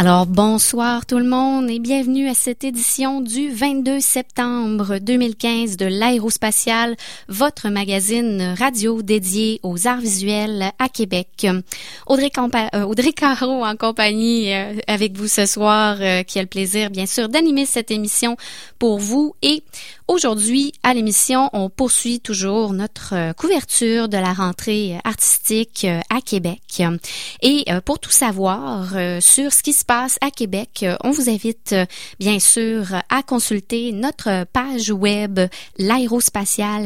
Alors, bonsoir tout le monde et bienvenue à cette édition du 22 septembre 2015 de l'Aérospatiale, votre magazine radio dédié aux arts visuels à Québec. Audrey Caro en compagnie avec vous ce soir, qui a le plaisir, bien sûr, d'animer cette émission pour vous. Et aujourd'hui, à l'émission, on poursuit toujours notre couverture de la rentrée artistique à Québec. Et pour tout savoir sur ce qui se passe à Québec, on vous invite bien sûr à consulter notre page web l'aérospatiale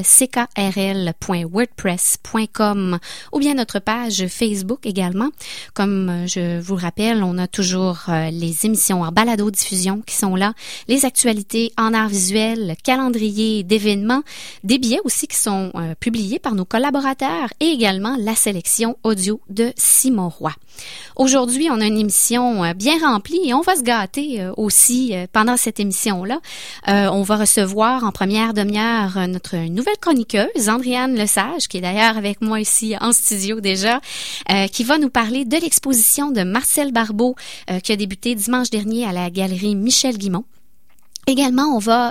ckrl.wordpress.com ou bien notre page Facebook également. Comme je vous le rappelle, on a toujours les émissions en balado-diffusion qui sont là, les actualités en art visuel, calendrier d'événements, des billets aussi qui sont publiés par nos collaborateurs et également la sélection audio de Simon Roy. Aujourd'hui, on a une émission bien remplie et on va se gâter aussi pendant cette émission-là. On va recevoir en première demi-heure notre nouvelle chroniqueuse, Andréane Lesage, qui est d'ailleurs avec moi ici en studio déjà, qui va nous parler de l'exposition de Marcel Barbeau qui a débuté dimanche dernier à la galerie Michel Guimond. Également, on va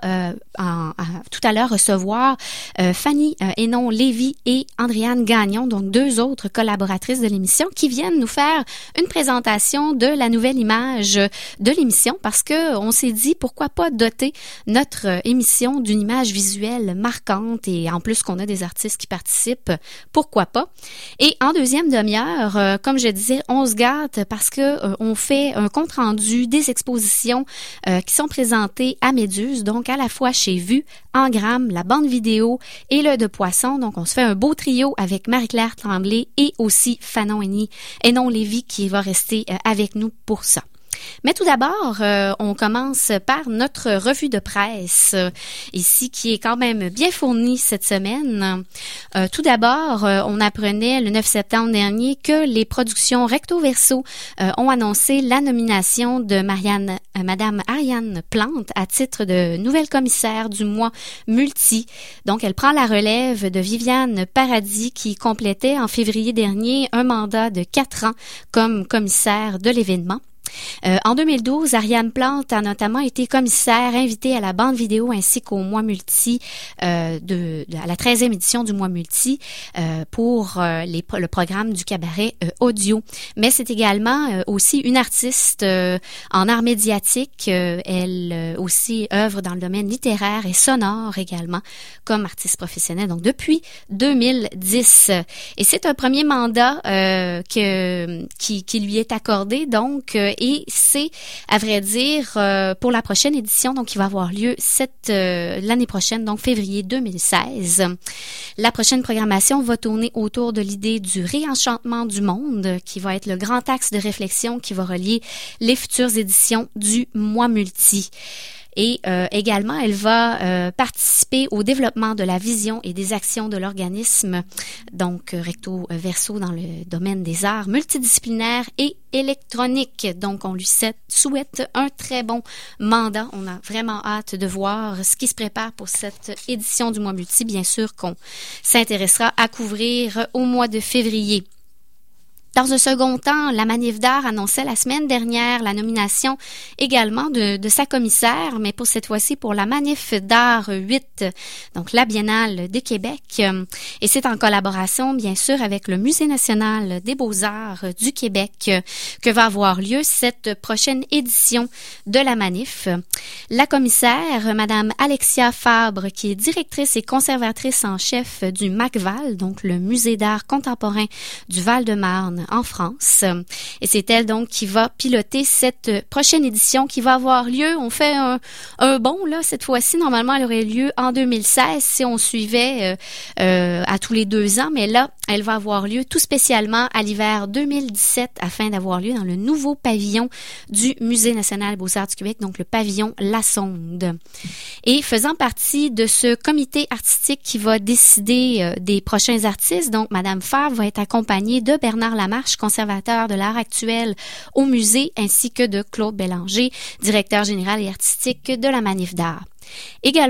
tout à l'heure recevoir Fanny Hénon-Lévy et Andréane Gagnon, donc deux autres collaboratrices de l'émission qui viennent nous faire une présentation de la nouvelle image de l'émission parce que on s'est dit pourquoi pas doter notre émission d'une image visuelle marquante et en plus qu'on a des artistes qui participent, pourquoi pas. Et en deuxième demi-heure, comme je disais, on se gâte parce que on fait un compte-rendu des expositions qui sont présentées à Méduse, donc à la fois chez Vue, Engramme, la bande vidéo et l'œil de poisson. Donc, on se fait un beau trio avec Marie-Claire Tremblay et aussi Fanny Hénon-Lévy qui va rester avec nous pour ça. Mais tout d'abord, on commence par notre revue de presse ici qui est quand même bien fournie cette semaine. Tout d'abord, on apprenait le 9 septembre dernier que les productions Recto Verso ont annoncé la nomination de Madame Ariane Plante à titre de nouvelle commissaire du mois Multi. Donc, elle prend la relève de Viviane Paradis qui complétait en février dernier un mandat de 4 ans comme commissaire de l'événement. En 2012, Ariane Plante a notamment été commissaire invitée à la bande vidéo ainsi qu'au mois Multi, à la 13e édition du mois Multi pour le programme du cabaret audio. Mais c'est également aussi une artiste en art médiatique. Elle aussi œuvre dans le domaine littéraire et sonore également comme artiste professionnelle. Donc depuis 2010. Et c'est un premier mandat qui lui est accordé. Donc et c'est, à vrai dire, pour la prochaine édition, donc qui va avoir lieu l'année prochaine, donc février 2016. La prochaine programmation va tourner autour de l'idée du réenchantement du monde, qui va être le grand axe de réflexion qui va relier les futures éditions du mois Multi. Et également, elle va participer au développement de la vision et des actions de l'organisme, donc Recto Verso dans le domaine des arts multidisciplinaires et électroniques. Donc, on lui souhaite un très bon mandat. On a vraiment hâte de voir ce qui se prépare pour cette édition du mois Multi. Bien sûr qu'on s'intéressera à couvrir au mois de février. Dans un second temps, la Manif d'art annonçait la semaine dernière la nomination également de sa commissaire, mais pour cette fois-ci pour la Manif d'art 8, donc la Biennale de Québec. Et c'est en collaboration, bien sûr, avec le Musée national des beaux-arts du Québec que va avoir lieu cette prochaine édition de la Manif. La commissaire, Madame Alexia Fabre, qui est directrice et conservatrice en chef du MACVAL, donc le Musée d'art contemporain du Val-de-Marne, en France. Et c'est elle donc qui va piloter cette prochaine édition qui va avoir lieu. On fait un bond là cette fois-ci. Normalement, elle aurait lieu en 2016 si on suivait à tous les 2 ans. Mais là, elle va avoir lieu tout spécialement à l'hiver 2017 afin d'avoir lieu dans le nouveau pavillon du Musée national des beaux-arts du Québec, donc le pavillon La Sonde. Et faisant partie de ce comité artistique qui va décider des prochains artistes, donc Madame Fabre va être accompagnée de Bernard Lamarche, conservateur de l'art actuel au musée, ainsi que de Claude Bélanger, directeur général et artistique de la Manif d'art. Également,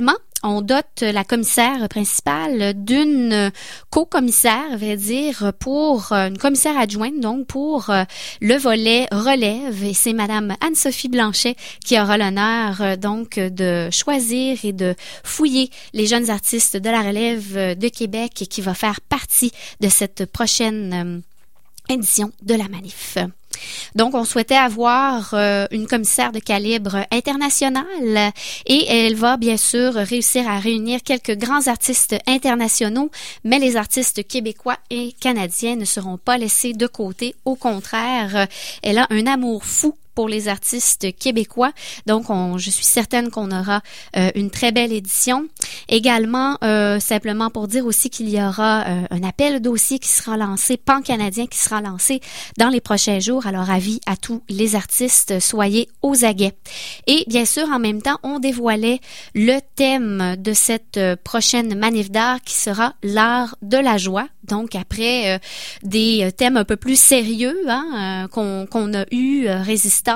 on dote la commissaire principale d'une co-commissaire, à vrai dire, pour une commissaire adjointe, donc pour le volet relève. Et c'est Madame Anne-Sophie Blanchet qui aura l'honneur donc de choisir et de fouiller les jeunes artistes de la relève de Québec et qui va faire partie de cette prochaine édition de la manif. Donc, on souhaitait avoir une commissaire de calibre international et elle va bien sûr réussir à réunir quelques grands artistes internationaux, mais les artistes québécois et canadiens ne seront pas laissés de côté. Au contraire, elle a un amour fou pour les artistes québécois. Donc, je suis certaine qu'on aura une très belle édition. Également, simplement pour dire aussi qu'il y aura un appel dossier qui sera lancé, pan-canadien qui sera lancé dans les prochains jours. Alors, avis à tous les artistes, soyez aux aguets. Et bien sûr, en même temps, on dévoilait le thème de cette prochaine manif d'art qui sera l'art de la joie. Donc, après des thèmes un peu plus sérieux qu'on a eu, résistance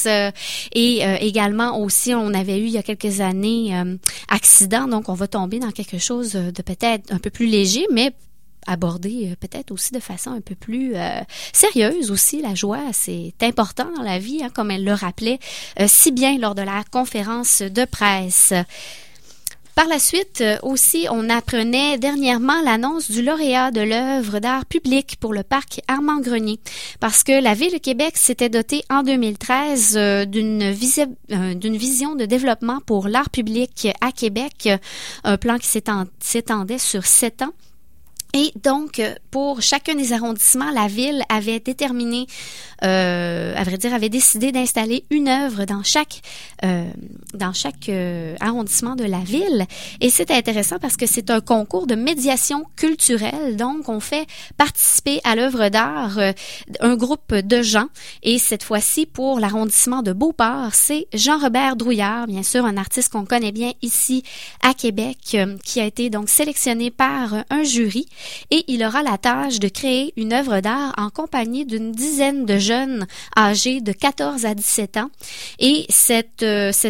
et également aussi, on avait eu il y a quelques années accident. Donc, on va tomber dans quelque chose de peut-être un peu plus léger, mais abordé peut-être aussi de façon un peu plus sérieuse aussi. La joie, c'est important dans la vie, comme elle le rappelait si bien lors de la conférence de presse. Par la suite, aussi, on apprenait dernièrement l'annonce du lauréat de l'œuvre d'art public pour le parc Armand-Grenier, parce que la Ville de Québec s'était dotée en 2013 d'une vision de développement pour l'art public à Québec, un plan qui s'étendait sur 7 ans. Et donc, pour chacun des arrondissements, la Ville avait déterminé, à vrai dire, avait décidé d'installer une œuvre dans chaque arrondissement de la Ville. Et c'est intéressant parce que c'est un concours de médiation culturelle. Donc, on fait participer à l'œuvre d'art un groupe de gens. Et cette fois-ci, pour l'arrondissement de Beauport, c'est Jean-Robert Drouillard, bien sûr, un artiste qu'on connaît bien ici à Québec, qui a été donc sélectionné par un jury. Et il aura la tâche de créer une œuvre d'art en compagnie d'une dizaine de jeunes âgés de 14 à 17 ans. Et cette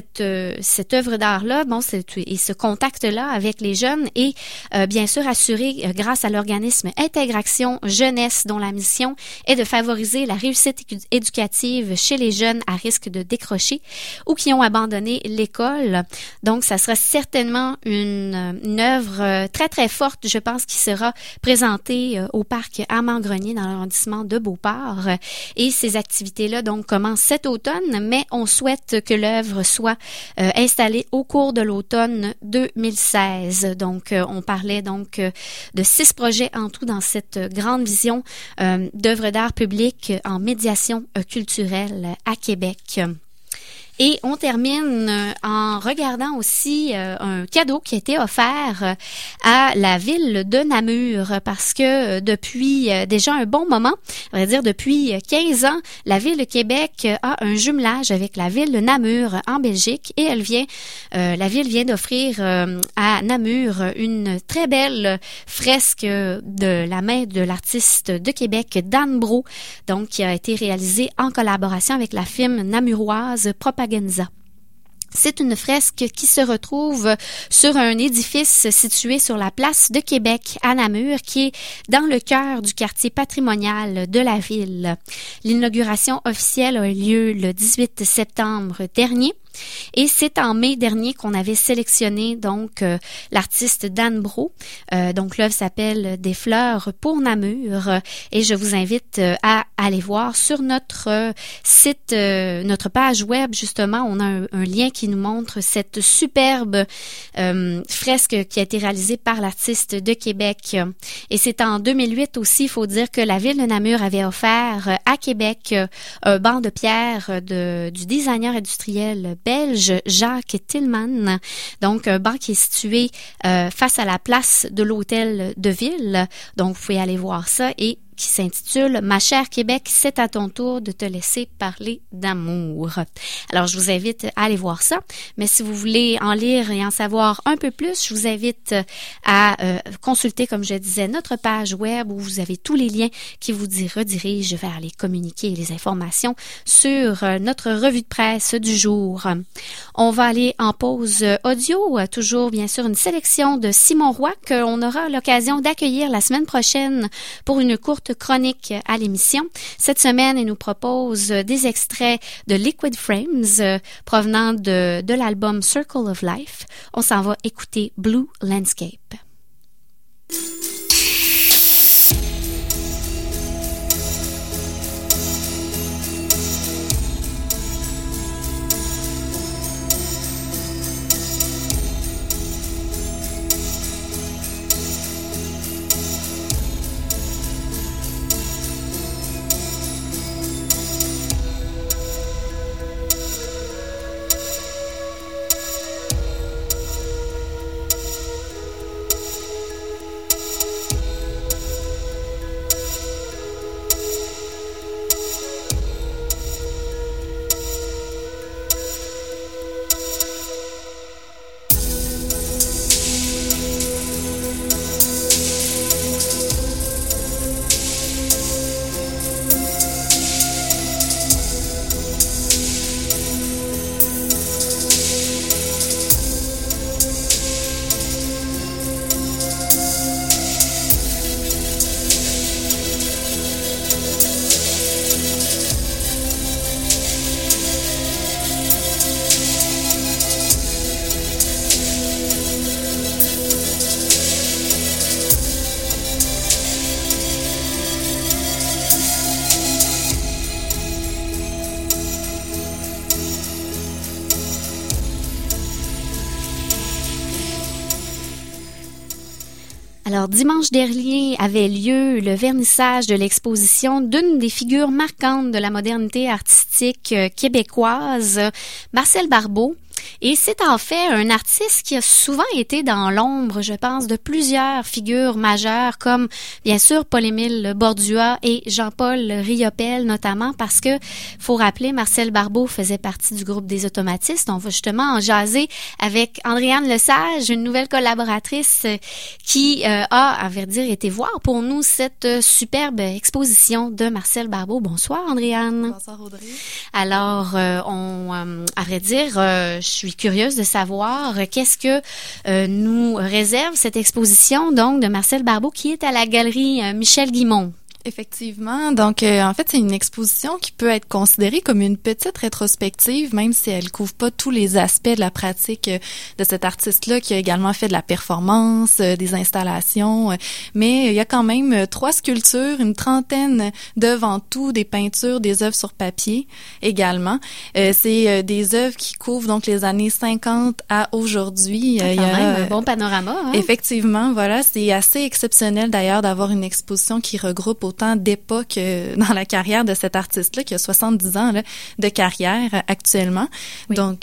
œuvre d'art-là, et ce contact-là avec les jeunes est bien sûr assuré grâce à l'organisme Intégration Jeunesse, dont la mission est de favoriser la réussite éducative chez les jeunes à risque de décrocher ou qui ont abandonné l'école. Donc, ça sera certainement une œuvre très, très forte, je pense, qui sera présentée au parc Armand-Grenier dans l'arrondissement de Beauport. Et ces activités-là, donc, commencent cet automne, mais on souhaite que l'œuvre soit installée au cours de l'automne 2016. Donc, on parlait donc de 6 projets en tout dans cette grande vision d'œuvres d'art public en médiation culturelle à Québec. Et on termine en regardant aussi un cadeau qui a été offert à la ville de Namur parce que depuis déjà un bon moment, on va dire depuis 15 ans, la ville de Québec a un jumelage avec la ville de Namur en Belgique et la ville vient d'offrir à Namur une très belle fresque de la main de l'artiste de Québec, Dan Brault, donc qui a été réalisée en collaboration avec la firme namuroise Propaganda. C'est une fresque qui se retrouve sur un édifice situé sur la place de Québec à Namur, qui est dans le cœur du quartier patrimonial de la ville. L'inauguration officielle a eu lieu le 18 septembre dernier. Et c'est en mai dernier qu'on avait sélectionné donc l'artiste Dan Brault. Donc l'œuvre s'appelle Des fleurs pour Namur et je vous invite à aller voir sur notre site, notre page web justement. On a un lien qui nous montre cette superbe fresque qui a été réalisée par l'artiste de Québec. Et c'est en 2008 aussi, il faut dire que la ville de Namur avait offert à Québec un banc de pierre du designer industriel belge Jacques Tillman. Donc, un banc qui est situé face à la place de l'hôtel de ville. Donc, vous pouvez aller voir ça et qui s'intitule « Ma chère Québec, c'est à ton tour de te laisser parler d'amour ». Alors, je vous invite à aller voir ça, mais si vous voulez en lire et en savoir un peu plus, je vous invite à consulter, comme je disais, notre page web où vous avez tous les liens qui vous redirigent vers les communiqués et les informations sur notre revue de presse du jour. On va aller en pause audio, toujours bien sûr une sélection de Simon Roy qu'on aura l'occasion d'accueillir la semaine prochaine pour une courte chronique à l'émission. Cette semaine, il nous propose des extraits de Liquid Frames provenant de l'album Circle of Life. On s'en va écouter Blue Landscape. Alors, dimanche dernier avait lieu le vernissage de l'exposition d'une des figures marquantes de la modernité artistique québécoise, Marcel Barbeau. Et c'est en fait un artiste qui a souvent été dans l'ombre, je pense, de plusieurs figures majeures comme, bien sûr, Paul-Émile Bordua et Jean-Paul Riopelle, notamment parce que, faut rappeler, Marcel Barbeau faisait partie du groupe des Automatistes. On va justement en jaser avec Andréane Lesage, une nouvelle collaboratrice qui a, à vrai dire, été voir pour nous cette superbe exposition de Marcel Barbeau. Bonsoir, Andréane. Bonsoir, Audrey. Alors, à vrai dire, je suis curieuse de savoir qu'est-ce que nous réserve cette exposition donc de Marcel Barbeau qui est à la galerie Michel Guimond. Effectivement. Donc, en fait, c'est une exposition qui peut être considérée comme une petite rétrospective, même si elle couvre pas tous les aspects de la pratique de cet artiste-là, qui a également fait de la performance, des installations. Mais il y a quand même 3 sculptures, une trentaine d'œuvres en tout, des peintures, des œuvres sur papier également. C'est des œuvres qui couvrent donc les années 50 à aujourd'hui. Quand même un bon panorama. Hein? Effectivement, voilà. C'est assez exceptionnel d'ailleurs d'avoir une exposition qui regroupe autant d'époques dans la carrière de cet artiste-là qui a 70 ans là, de carrière actuellement. Oui. Donc,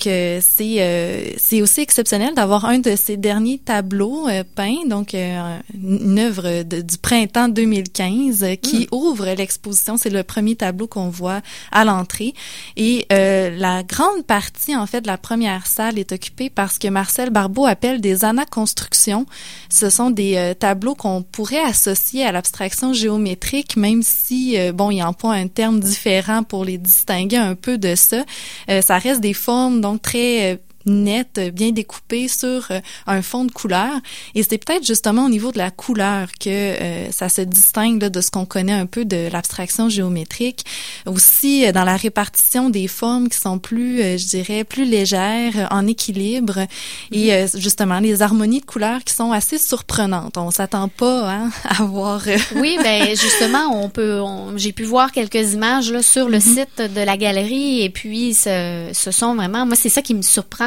c'est aussi exceptionnel d'avoir un de ses derniers tableaux peints, donc une œuvre du printemps 2015 qui ouvre l'exposition. C'est le premier tableau qu'on voit à l'entrée. Et la grande partie, en fait, de la première salle est occupée par ce que Marcel Barbeau appelle des anaconstructions. Ce sont des tableaux qu'on pourrait associer à l'abstraction géométrique, même si, il emploie un terme différent pour les distinguer un peu de ça. Ça reste des formes, donc, très nette, bien découpée sur un fond de couleur. Et c'est peut-être justement au niveau de la couleur que ça se distingue là, de ce qu'on connaît un peu de l'abstraction géométrique. Aussi, dans la répartition des formes qui sont plus, je dirais, plus légères, en équilibre. Et justement, les harmonies de couleurs qui sont assez surprenantes. On s'attend pas à voir... Oui, ben justement, j'ai pu voir quelques images là, sur le site de la galerie et puis ce sont vraiment... Moi, c'est ça qui me surprend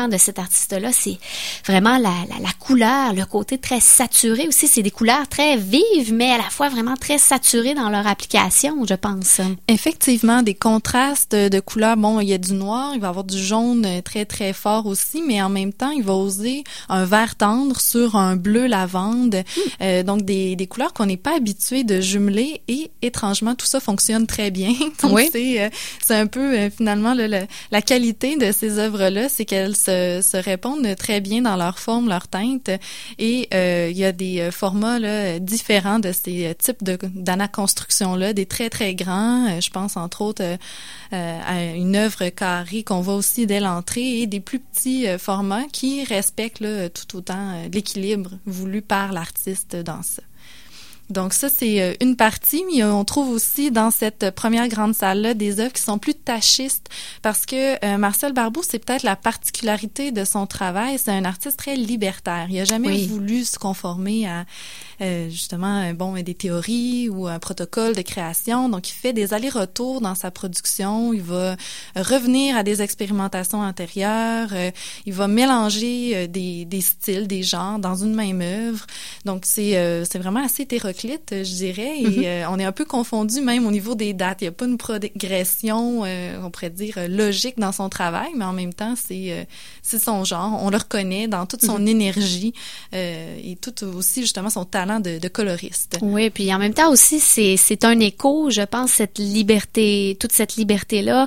de cet artiste-là, c'est vraiment la couleur, le côté très saturé aussi. C'est des couleurs très vives, mais à la fois vraiment très saturées dans leur application, je pense. Effectivement, des contrastes de couleurs. Bon, il y a du noir, il va y avoir du jaune très, très fort aussi, mais en même temps, il va oser un vert tendre sur un bleu lavande. Donc, des couleurs qu'on n'est pas habitué de jumeler et étrangement, tout ça fonctionne très bien. Donc, oui. C'est un peu finalement la qualité de ces œuvres-là, c'est qu'elles se répondent très bien dans leur forme, leur teinte, et il y a des formats là, différents de ces types d'anaconstruction-là, des très très grands. Je pense entre autres à une œuvre carrée qu'on voit aussi dès l'entrée, et des plus petits formats qui respectent là, tout autant l'équilibre voulu par l'artiste dans ça. Donc ça, c'est une partie, mais on trouve aussi dans cette première grande salle-là des œuvres qui sont plus tachistes, parce que Marcel Barbeau, c'est peut-être la particularité de son travail, c'est un artiste très libertaire. Il a jamais voulu se conformer à justement des théories ou un protocole de création. Donc il fait des allers-retours dans sa production, il va revenir à des expérimentations antérieures, il va mélanger des styles, des genres dans une même œuvre. Donc c'est vraiment assez hétéroclite, je dirais, et on est un peu confondu même au niveau des dates. Il n'y a pas une progression, on pourrait dire, logique dans son travail, mais en même temps, c'est son genre. On le reconnaît dans toute son énergie et tout aussi, justement, son talent de coloriste. Oui, puis en même temps aussi, c'est un écho, je pense, toute cette liberté-là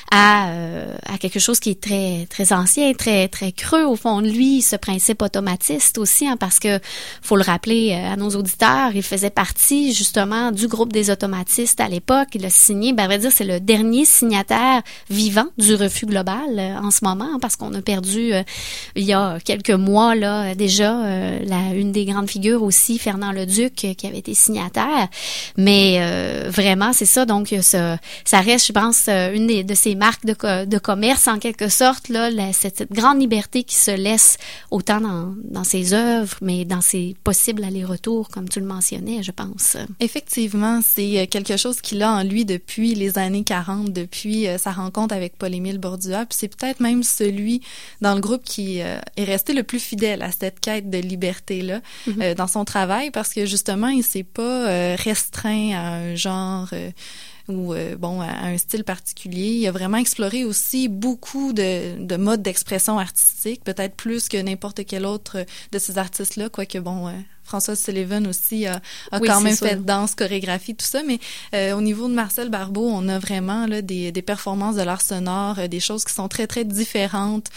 à quelque chose qui est très, très ancien, très, très creux au fond de lui, ce principe automatiste aussi, hein, parce que, faut le rappeler à nos auditeurs, il faisait partie, justement, du groupe des automatistes à l'époque. Il a signé, à vrai dire, c'est le dernier signataire vivant du refus global en ce moment, hein, parce qu'on a perdu, il y a quelques mois, là, déjà, une des grandes figures aussi, Fernand Leduc, qui avait été signataire. Mais vraiment, c'est ça. Donc, ça reste, je pense, une de ces marques de commerce, en quelque sorte, là, cette grande liberté qui se laisse autant dans ses œuvres, mais dans ses possibles allers-retours, comme tu le mentionnais, je pense. Effectivement, c'est quelque chose qu'il a en lui depuis les années 40, depuis sa rencontre avec Paul-Émile Bordua, puis c'est peut-être même celui dans le groupe qui est resté le plus fidèle à cette quête de liberté-là dans son travail, parce que justement, il s'est pas restreint à un genre ou à un style particulier. Il a vraiment exploré aussi beaucoup de modes d'expression artistique, peut-être plus que n'importe quel autre de ces artistes-là, quoique Françoise Sullivan aussi a quand même fait danse, chorégraphie, tout ça, mais au niveau de Marcel Barbeau, on a vraiment là des performances de l'art sonore, des choses qui sont très, très différentes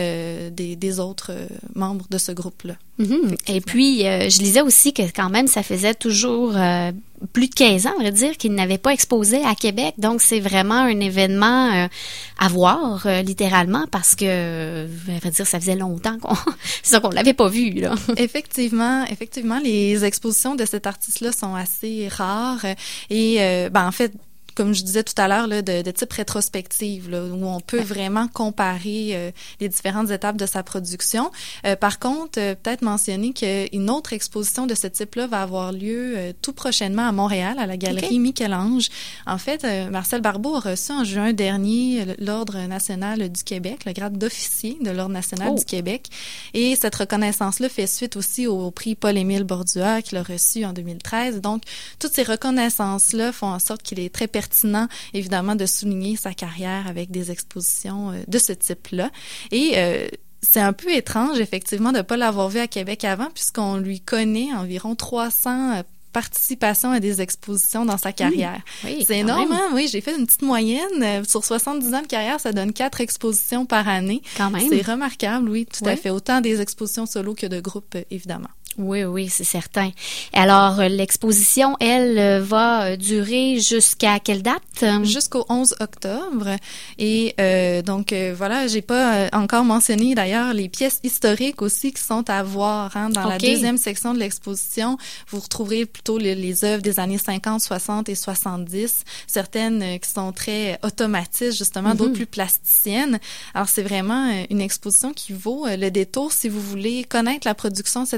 des autres membres de ce groupe-là. Et puis, je lisais aussi que quand même, ça faisait toujours plus de 15 ans, on va dire, qu'il n'avait pas exposé à Québec. Donc, c'est vraiment un événement à voir, littéralement, parce que, on va dire, ça faisait longtemps qu'on l'avait pas vu, là. Effectivement, les expositions de cet artiste-là sont assez rares et, en fait, comme je disais tout à l'heure, là, de type rétrospective, là, où on peut vraiment comparer les différentes étapes de sa production. Par contre, peut-être mentionner qu'une autre exposition de ce type-là va avoir lieu tout prochainement à Montréal, à la galerie Michel-Ange. En fait, Marcel Barbeau a reçu en juin dernier l'Ordre national du Québec, le grade d'officier de l'Ordre national du Québec. Et cette reconnaissance-là fait suite aussi au prix Paul-Émile Bordua qu'il a reçu en 2013. Donc, toutes ces reconnaissances-là font en sorte qu'il est très pertinent, évidemment, de souligner sa carrière avec des expositions de ce type-là. Et c'est un peu étrange, effectivement, de ne pas l'avoir vu à Québec avant, puisqu'on lui connaît environ 300 participations à des expositions dans sa carrière. Oui, c'est énorme, hein? Oui, j'ai fait une petite moyenne. Sur 70 ans de carrière, ça donne 4 expositions par année. Quand même. C'est remarquable, oui, tout à fait. Autant des expositions solo que de groupe, évidemment. Oui, c'est certain. Alors, l'exposition, elle, va durer jusqu'à quelle date? Jusqu'au 11 octobre. Et donc, voilà, j'ai pas encore mentionné, d'ailleurs, les pièces historiques aussi qui sont à voir. Hein, dans la deuxième section de l'exposition, vous retrouverez plutôt les œuvres des années 50, 60 et 70. Certaines qui sont très automatistes, justement, d'autres plus plasticiennes. Alors, c'est vraiment une exposition qui vaut le détour si vous voulez connaître la production de cet artiste-là,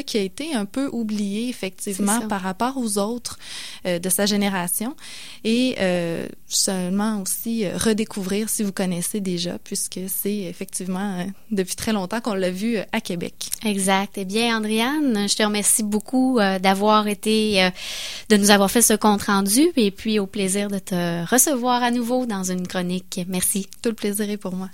ça, qui a été un peu oublié, effectivement, par rapport aux autres de sa génération. Et seulement aussi redécouvrir si vous connaissez déjà, puisque c'est effectivement depuis très longtemps qu'on l'a vu à Québec. Exact. Eh bien, Andréane, je te remercie beaucoup d'avoir été, de nous avoir fait ce compte-rendu, et puis au plaisir de te recevoir à nouveau dans une chronique. Merci. Tout le plaisir est pour moi.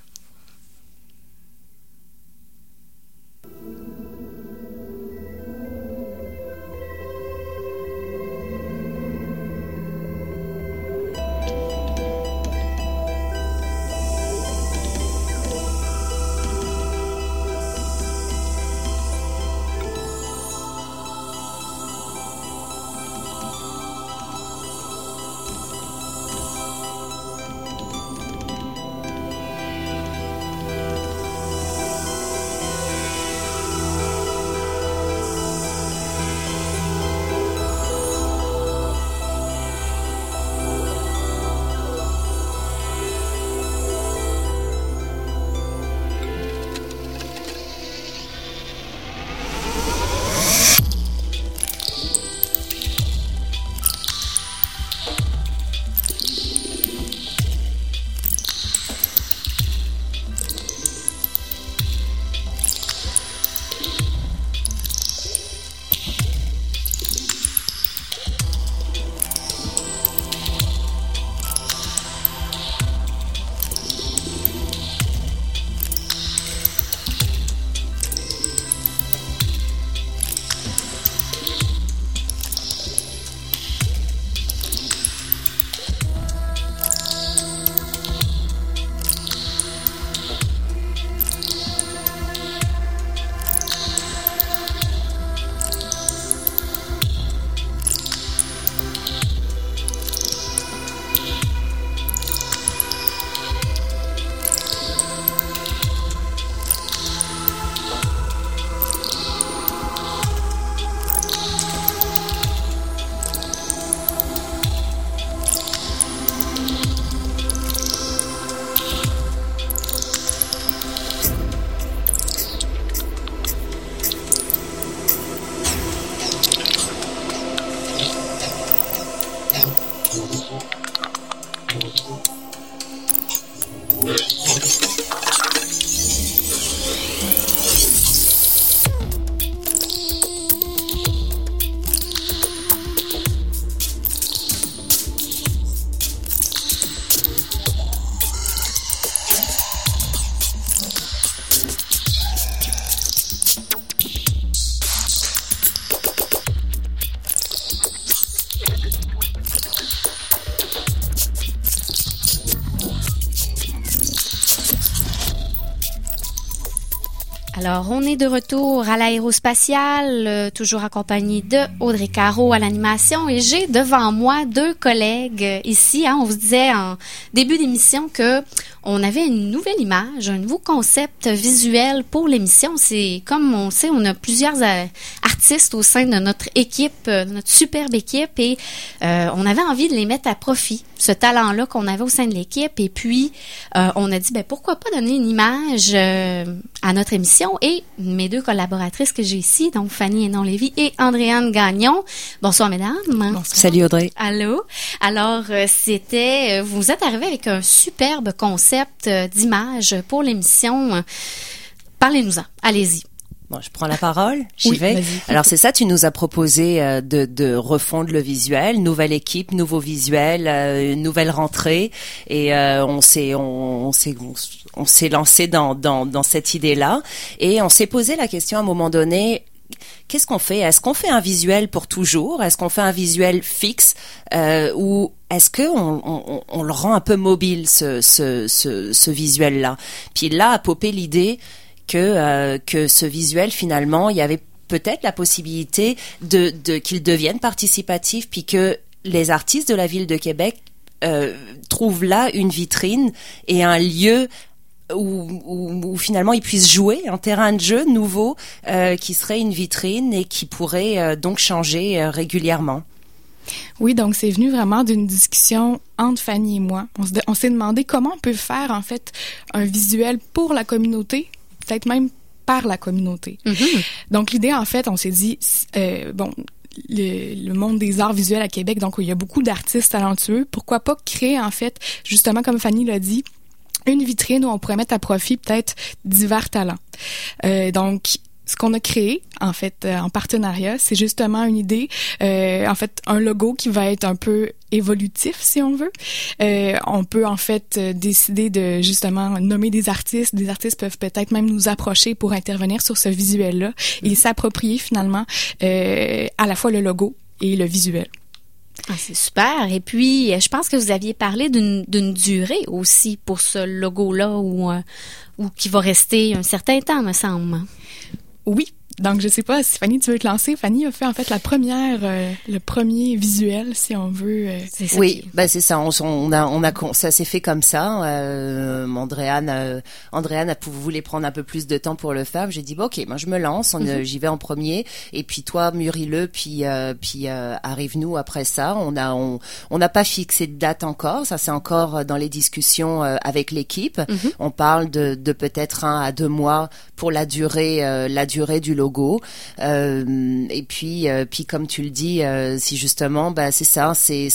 Alors, on est de retour à l'aérospatiale, toujours accompagné de Audrey Caro à l'animation, et j'ai devant moi deux collègues ici. On vous disait en début d'émission que on avait une nouvelle image, un nouveau concept visuel pour l'émission. C'est comme on le sait, on a plusieurs artistes au sein de notre équipe, notre superbe équipe, et on avait envie de les mettre à profit, ce talent-là qu'on avait au sein de l'équipe. Et puis, on a dit, pourquoi pas donner une image à notre émission. Et mes deux collaboratrices que j'ai ici, donc Fanny Hénon-Lévy et Andréane Gagnon. Bonsoir, mesdames. Bonsoir. Salut, Audrey. Allô. Alors, vous êtes arrivés avec un superbe concept d'image pour l'émission. Parlez-nous-en. Allez-y. Bon, je prends la parole, j'y vais. Vas-y. Alors c'est ça, tu nous as proposé de refondre le visuel, nouvelle équipe, nouveau visuel, nouvelle rentrée, et on s'est lancé dans cette idée-là, et on s'est posé la question à un moment donné. Qu'est-ce qu'on fait? Est-ce qu'on fait un visuel pour toujours? Est-ce qu'on fait un visuel fixe? Ou est-ce que on le rend un peu mobile, ce visuel-là? Puis là a popé l'idée que ce visuel, finalement, il y avait peut-être la possibilité qu'il devienne participatif, puis que les artistes de la ville de Québec trouvent là une vitrine et un lieu où finalement ils puissent jouer, un terrain de jeu nouveau qui serait une vitrine et qui pourrait donc changer régulièrement. Oui, donc c'est venu vraiment d'une discussion entre Fanny et moi. On s'est demandé comment on peut faire en fait un visuel pour la communauté, peut-être même par la communauté. Donc, l'idée, en fait, on s'est dit, le monde des arts visuels à Québec, donc il y a beaucoup d'artistes talentueux. Pourquoi pas créer, en fait, justement, comme Fanny l'a dit, une vitrine où on pourrait mettre à profit peut-être divers talents. Donc, ce qu'on a créé, en fait, en partenariat, c'est justement une idée, en fait, un logo qui va être un peu évolutif, si on veut. On peut, en fait, décider de, justement, nommer des artistes. Des artistes peuvent peut-être même nous approcher pour intervenir sur ce visuel-là et s'approprier, finalement, à la fois le logo et le visuel. Ah, c'est super. Et puis, je pense que vous aviez parlé d'une durée aussi pour ce logo-là ou qui va rester un certain temps, me semble. Oui. Donc, je sais pas si Fanny, tu veux te lancer. Fanny a fait, en fait, le premier visuel, si on veut. C'est ça c'est ça. Ça s'est fait comme ça. Andréane voulait prendre un peu plus de temps pour le faire. J'ai dit, ok, moi, je me lance. J'y vais en premier. Et puis, toi, mûris-le. Puis arrive-nous après ça. On n'a pas fixé de date encore. Ça, c'est encore dans les discussions avec l'équipe. On parle de peut-être 1 à 2 mois pour la durée du logo. Et puis comme tu le dis, si justement, c'est ça, c'est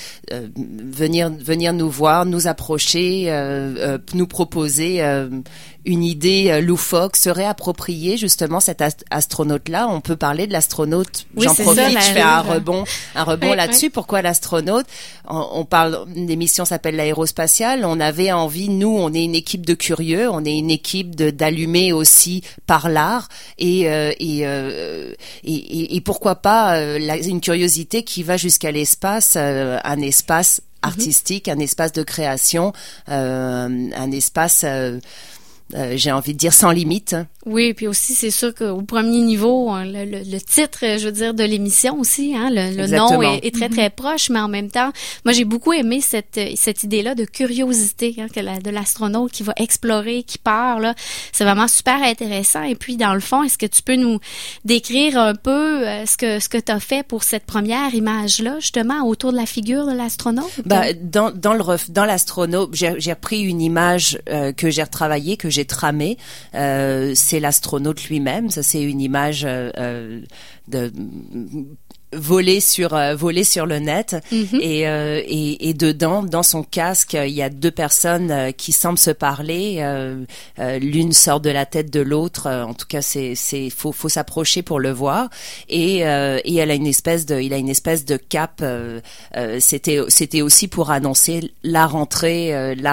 venir nous voir, nous approcher, nous proposer une idée loufoque, serait appropriée justement cet astronaute-là. On peut parler de l'astronaute. Oui, j'en profite, je fais un rebond là-dessus. Oui. Pourquoi l'astronaute? On parle, l'émission s'appelle l'aérospatiale. On avait envie, nous, on est une équipe de curieux, on est une équipe d'allumés aussi par l'art et pourquoi pas une curiosité qui va jusqu'à l'espace, un espace artistique, un espace de création, un espace j'ai envie de dire sans limite. Oui, puis aussi c'est sûr qu'au premier niveau, le titre, je veux dire, de l'émission aussi, le nom est très très proche, mais en même temps, moi j'ai beaucoup aimé cette idée-là de curiosité, de l'astronaute qui va explorer, qui part là, c'est vraiment super intéressant. Et puis dans le fond, est-ce que tu peux nous décrire un peu ce que tu as fait pour cette première image-là, justement autour de la figure de l'astronaute? Dans l'astronaute, j'ai repris une image que j'ai retravaillée, que j'ai tramée. C'est l'astronaute lui-même. Ça, c'est une image volée sur le net. Et dedans, dans son casque, il y a 2 personnes qui semblent se parler. L'une sort de la tête de l'autre. En tout cas, faut s'approcher pour le voir. Et il a une espèce de cape. C'était aussi pour annoncer la rentrée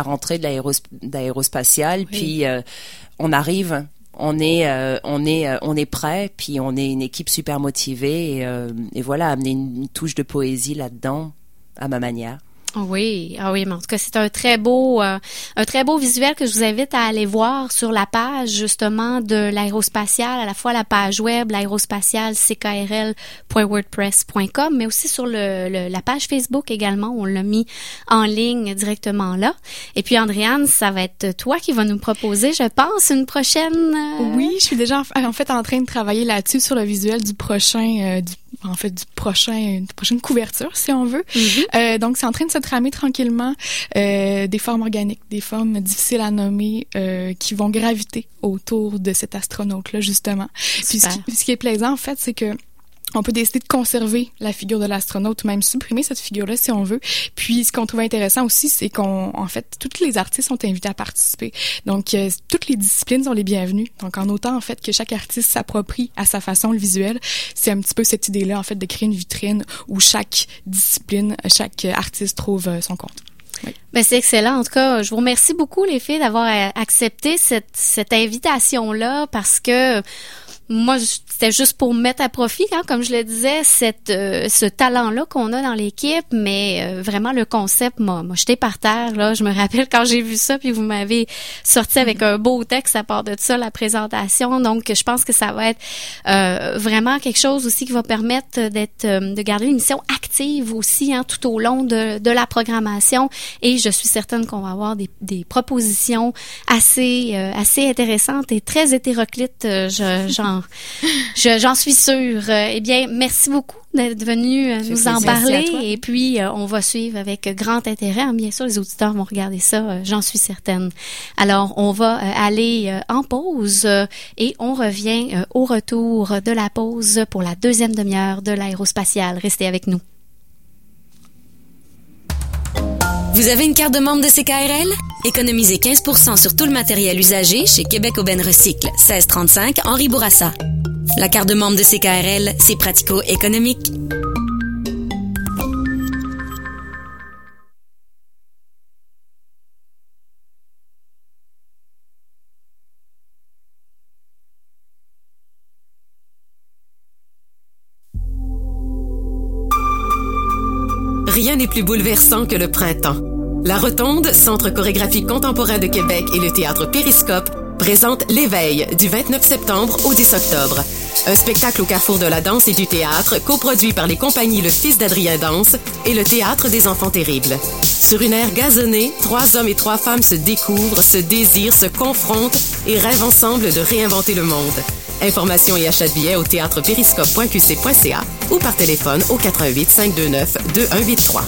de l'aérospatiale. Puis on arrive. On est prêt, puis on est une équipe super motivée et voilà, amener une touche de poésie là-dedans à ma manière. Oui, mais en tout cas, c'est un très beau visuel que je vous invite à aller voir sur la page, justement, de l'aérospatiale, à la fois la page web, l'aérospatiale, ckrl.wordpress.com, mais aussi sur la page Facebook également, on l'a mis en ligne directement là. Et puis, Andréane, ça va être toi qui vas nous proposer, je pense, une prochaine... Oui, je suis déjà en fait en train de travailler là-dessus sur le visuel du prochaine couverture, si on veut. Donc, c'est en train de se tramer tranquillement des formes organiques, des formes difficiles à nommer qui vont graviter autour de cet astronaute-là, justement. Puis, ce qui est plaisant, en fait, c'est que on peut décider de conserver la figure de l'astronaute ou même supprimer cette figure-là si on veut. Puis, ce qu'on trouve intéressant aussi, c'est en fait, tous les artistes sont invités à participer. Donc, toutes les disciplines sont les bienvenues. Donc, en autant, en fait, que chaque artiste s'approprie à sa façon le visuel, c'est un petit peu cette idée-là, en fait, de créer une vitrine où chaque discipline, chaque artiste trouve son compte. Oui. Ben, c'est excellent. En tout cas, je vous remercie beaucoup, les filles, d'avoir accepté cette invitation-là parce que moi, c'était juste pour mettre à profit, comme je le disais, ce talent-là qu'on a dans l'équipe, mais vraiment le concept m'a jeté par terre. Là, je me rappelle quand j'ai vu ça, puis vous m'avez sorti avec un beau texte à part de ça, la présentation. Donc, je pense que ça va être vraiment quelque chose aussi qui va permettre de garder l'émission active aussi, tout au long de la programmation. Et je suis certaine qu'on va avoir des propositions assez intéressantes et très hétéroclites. j'en suis sûre. Eh bien, merci beaucoup d'être venu nous en parler. Et puis, on va suivre avec grand intérêt. Bien sûr, les auditeurs vont regarder ça, j'en suis certaine. Alors, on va aller en pause et on revient au retour de la pause pour la deuxième demi-heure de l'aérospatiale. Restez avec nous. Vous avez une carte de membre de CKRL? Économisez 15% sur tout le matériel usagé chez Québec Aubaine Recycle, 1635 Henri Bourassa. La carte de membre de CKRL, c'est pratico-économique. Rien n'est plus bouleversant que le printemps. La Rotonde, Centre chorégraphique contemporain de Québec et le Théâtre Périscope présentent l'Éveil du 29 septembre au 10 octobre. Un spectacle au carrefour de la danse et du théâtre coproduit par les compagnies Le Fils d'Adrien Danse et le Théâtre des Enfants Terribles. Sur une aire gazonnée, 3 hommes et 3 femmes se découvrent, se désirent, se confrontent et rêvent ensemble de réinventer le monde. Informations et achats de billets au théâtreperiscope.qc.ca ou par téléphone au 88 529 2183.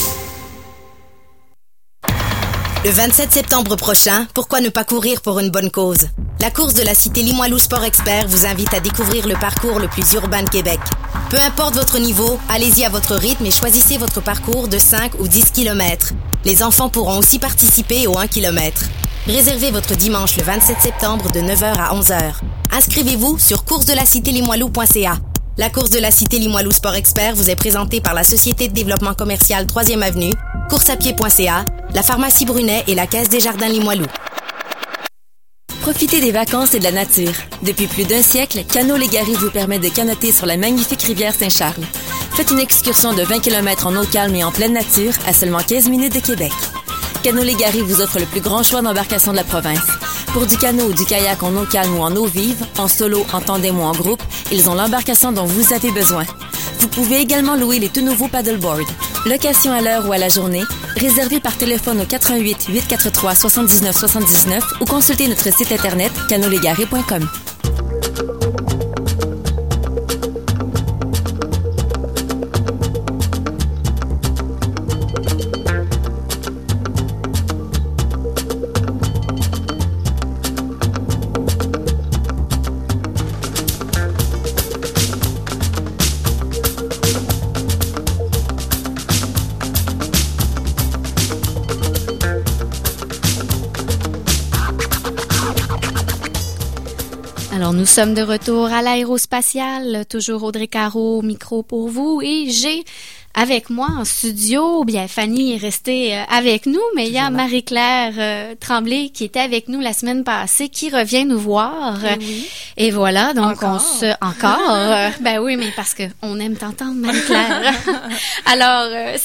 Le 27 septembre prochain, pourquoi ne pas courir pour une bonne cause? La course de la Cité Limoilou Sport Expert vous invite à découvrir le parcours le plus urbain de Québec. Peu importe votre niveau, allez-y à votre rythme et choisissez votre parcours de 5 ou 10 km. Les enfants pourront aussi participer au 1 km. Réservez votre dimanche le 27 septembre de 9h à 11h. Inscrivez-vous sur coursdelacitélimoilou.ca. La course de la Cité Limoilou Sport Expert vous est présentée par la Société de développement commercial 3e Avenue, courseapied.ca, la pharmacie Brunet et la Caisse des Jardins Limoilou. Profitez des vacances et de la nature. Depuis plus d'un siècle, Canot Légaré vous permet de canoter sur la magnifique rivière Saint-Charles. Faites une excursion de 20 km en eau calme et en pleine nature à seulement 15 minutes de Québec. Canot Légaré vous offre le plus grand choix d'embarcations de la province. Pour du canot ou du kayak en eau calme ou en eau vive, en solo, en tandem ou en groupe, ils ont l'embarcation dont vous avez besoin. Vous pouvez également louer les tout nouveaux paddleboards. Location à l'heure ou à la journée, réservez par téléphone au 88 843 79 79 ou consultez notre site internet canolégaré.com. Alors, nous sommes de retour à l'aérospatiale, toujours Audrey Caro au micro pour vous, et j'ai avec moi en studio, bien Fanny est restée avec nous, mais il y a Marie-Claire Tremblay qui était avec nous la semaine passée, qui revient nous voir. Oui. Et voilà, donc encore. Ben oui, mais parce que on aime t'entendre, Marie-Claire. Alors,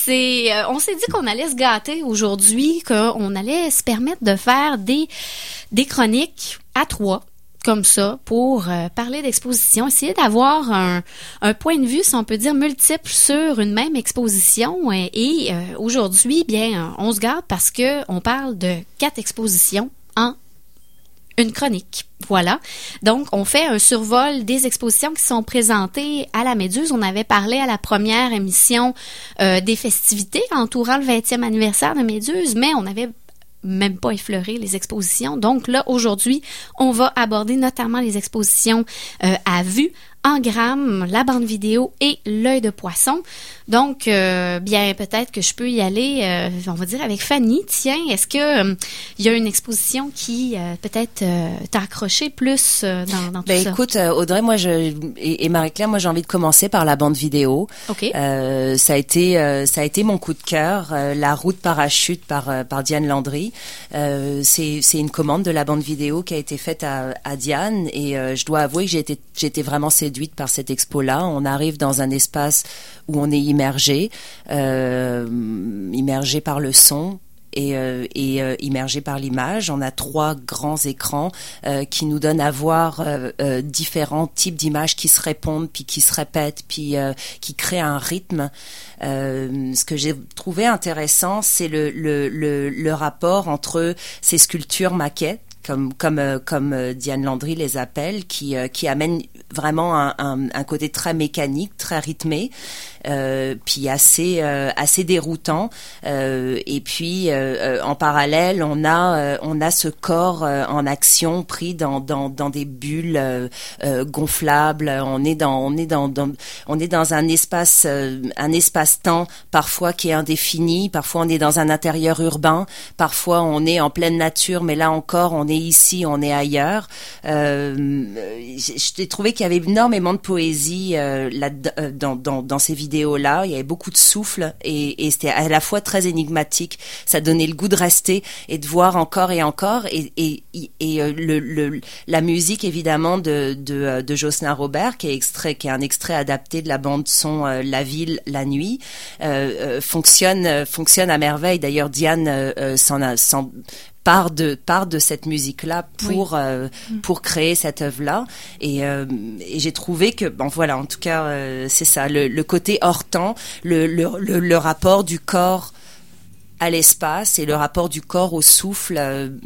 on s'est dit qu'on allait se gâter aujourd'hui, qu'on allait se permettre de faire des chroniques à 3. Comme ça, pour parler d'exposition, essayer d'avoir un point de vue, si on peut dire, multiple sur une même exposition. Et aujourd'hui, bien, on se garde parce que on parle de 4 expositions en une chronique. Voilà. Donc, on fait un survol des expositions qui sont présentées à la Méduse. On avait parlé à la première émission des festivités entourant le 20e anniversaire de Méduse, mais on avait même pas effleurer les expositions. Donc là, aujourd'hui, on va aborder notamment les expositions à vue, en grammes, la bande vidéo et l'œil de poisson. Donc, bien, peut-être que je peux y aller, on va dire, avec Fanny. Tiens, est-ce que il y a une exposition qui, peut-être, t'a accroché plus dans tout ça? Écoute, Audrey, moi, et Marie-Claire, moi, j'ai envie de commencer par la bande vidéo. OK. Ça a été mon coup de cœur, La route parachute par Diane Landry. C'est une commande de la bande vidéo qui a été faite à Diane, et je dois avouer que j'ai été vraiment séduite par cette expo-là. On arrive dans un espace où on est immergé par le son et immergé par l'image. On a 3 grands écrans qui nous donnent à voir différents types d'images qui se répondent, puis qui se répètent, puis qui créent un rythme. Ce que j'ai trouvé intéressant, c'est le rapport entre ces sculptures maquettes, comme Diane Landry les appelle, qui amène vraiment un côté très mécanique, très rythmé, puis assez déroutant. Et puis en parallèle, on a ce corps en action pris dans des bulles gonflables. On est dans un espace-temps parfois qui est indéfini. Parfois on est dans un intérieur urbain. Parfois on est en pleine nature, mais là encore on est ici, on est ailleurs. J'ai trouvé qu'il y avait énormément de poésie là dans ces vidéos-là. Il y avait beaucoup de souffle et c'était à la fois très énigmatique. Ça donnait le goût de rester et de voir encore et encore. Et la musique évidemment de Jocelyn Robert, qui est un extrait adapté de la bande son La Ville, la nuit, fonctionne à merveille. D'ailleurs, Diane part de cette musique-là pour créer cette œuvre-là. Et j'ai trouvé que, bon voilà, en tout cas, c'est ça, le côté hors temps, le rapport du corps à l'espace et le rapport du corps au souffle.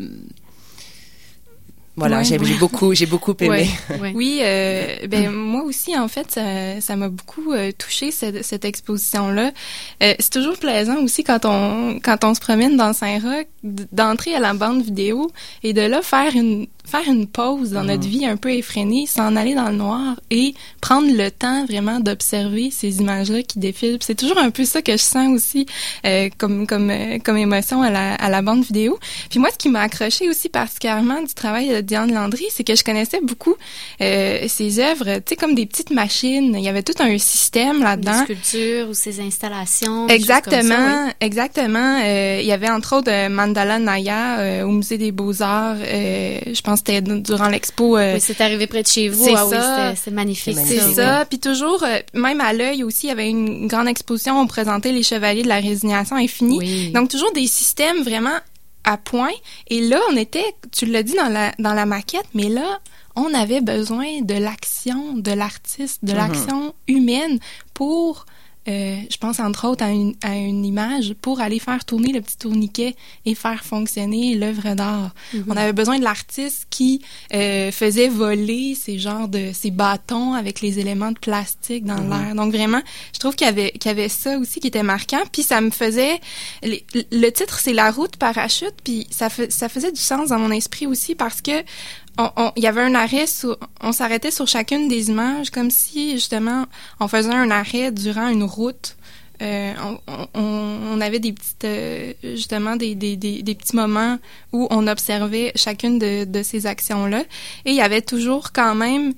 Voilà, j'ai beaucoup aimé. Ouais. Oui, moi aussi en fait ça m'a beaucoup touché cette exposition là. C'est toujours plaisant aussi quand on se promène dans Saint-Roch d'entrer à la bande vidéo et de là faire une pause dans notre vie un peu effrénée, s'en aller dans le noir et prendre le temps vraiment d'observer ces images-là qui défilent. C'est toujours un peu ça que je sens aussi comme émotion à la bande vidéo. Puis moi, ce qui m'a accroché aussi particulièrement du travail de Diane Landry, c'est que je connaissais beaucoup ses œuvres, tu sais, comme des petites machines. Il y avait tout un système là-dedans. Des sculptures ou ses installations. Exactement, oui. Exactement. Il y avait entre autres Mandala Naya au Musée des Beaux-Arts. Je pense que c'était durant l'expo. Oui, c'est arrivé près de chez vous. C'est ça. Oui, c'est magnifique. C'est ça. Puis toujours, même à l'œil aussi, il y avait une grande exposition où on présentait les chevaliers de la résignation infinie. Oui. Donc toujours des systèmes vraiment à point. Et là, on était, tu l'as dit dans la maquette, mais là, on avait besoin de l'action de l'artiste, de l'action humaine pour je pense entre autres à une image pour aller faire tourner le petit tourniquet et faire fonctionner l'œuvre d'art. On avait besoin de l'artiste qui faisait voler ces bâtons avec les éléments de plastique dans l'air. Donc vraiment, je trouve qu'il y avait ça aussi qui était marquant. Puis ça me faisait le titre, c'est La route parachute. Puis ça faisait du sens dans mon esprit aussi parce que il y avait un arrêt on s'arrêtait sur chacune des images comme si justement on faisait un arrêt durant une route. On avait des petites justement des petits moments où on observait chacune de ces actions-là et il y avait toujours quand même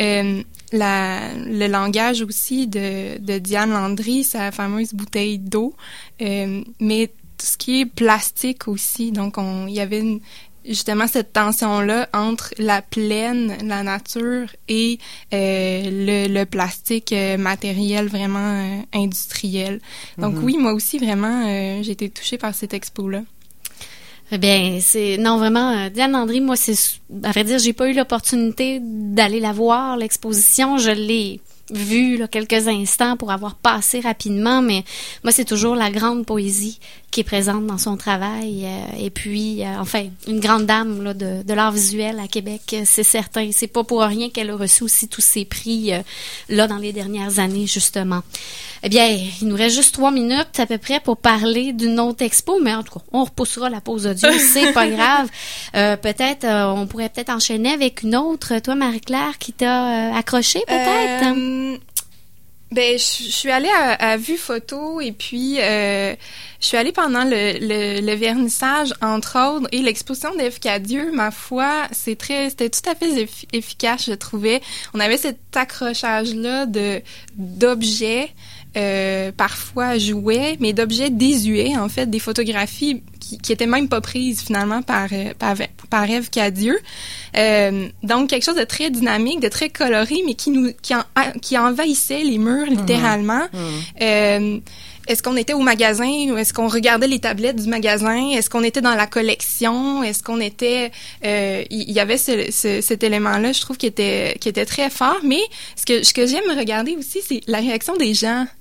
le langage aussi de Diane Landry, sa fameuse bouteille d'eau, mais tout ce qui est plastique aussi. Donc il y avait justement cette tension-là entre la plaine, la nature et le plastique matériel vraiment industriel. Donc oui, moi aussi vraiment, j'ai été touchée par cette expo-là. Eh bien, non, vraiment, Diane Landry, moi, à vrai dire, j'ai pas eu l'opportunité d'aller la voir, l'exposition. Je l'ai vue là, quelques instants pour avoir passé rapidement, mais moi, c'est toujours la grande poésie qui est présente dans son travail. Et puis, enfin, une grande dame là, de l'art visuel à Québec, c'est certain. C'est pas pour rien qu'elle a reçu aussi tous ces prix là dans les dernières années, justement. Eh bien, il nous reste juste 3 minutes à peu près pour parler d'une autre expo, mais en tout cas, on repoussera la pause audio, c'est pas grave. On pourrait peut-être enchaîner avec une autre. Toi, Marie-Claire, qui t'a accroché peut-être? Je suis allée à Vue Photo et puis je suis allée pendant le vernissage, entre autres, et l'exposition d'Ève Cadieux, ma foi, c'était tout à fait efficace, je trouvais. On avait cet accrochage-là d'objets, parfois jouets, mais d'objets désuets, en fait, des photographies qui étaient même pas prises, finalement, par Ève Cadieux. Donc, quelque chose de très dynamique, de très coloré, mais qui envahissait les murs, littéralement. Est-ce qu'on était au magasin ou est-ce qu'on regardait les tablettes du magasin? Est-ce qu'on était dans la collection? Est-ce qu'on était... il y avait cet élément-là, je trouve, qui était très fort. Mais ce que j'aime regarder aussi, c'est la réaction des gens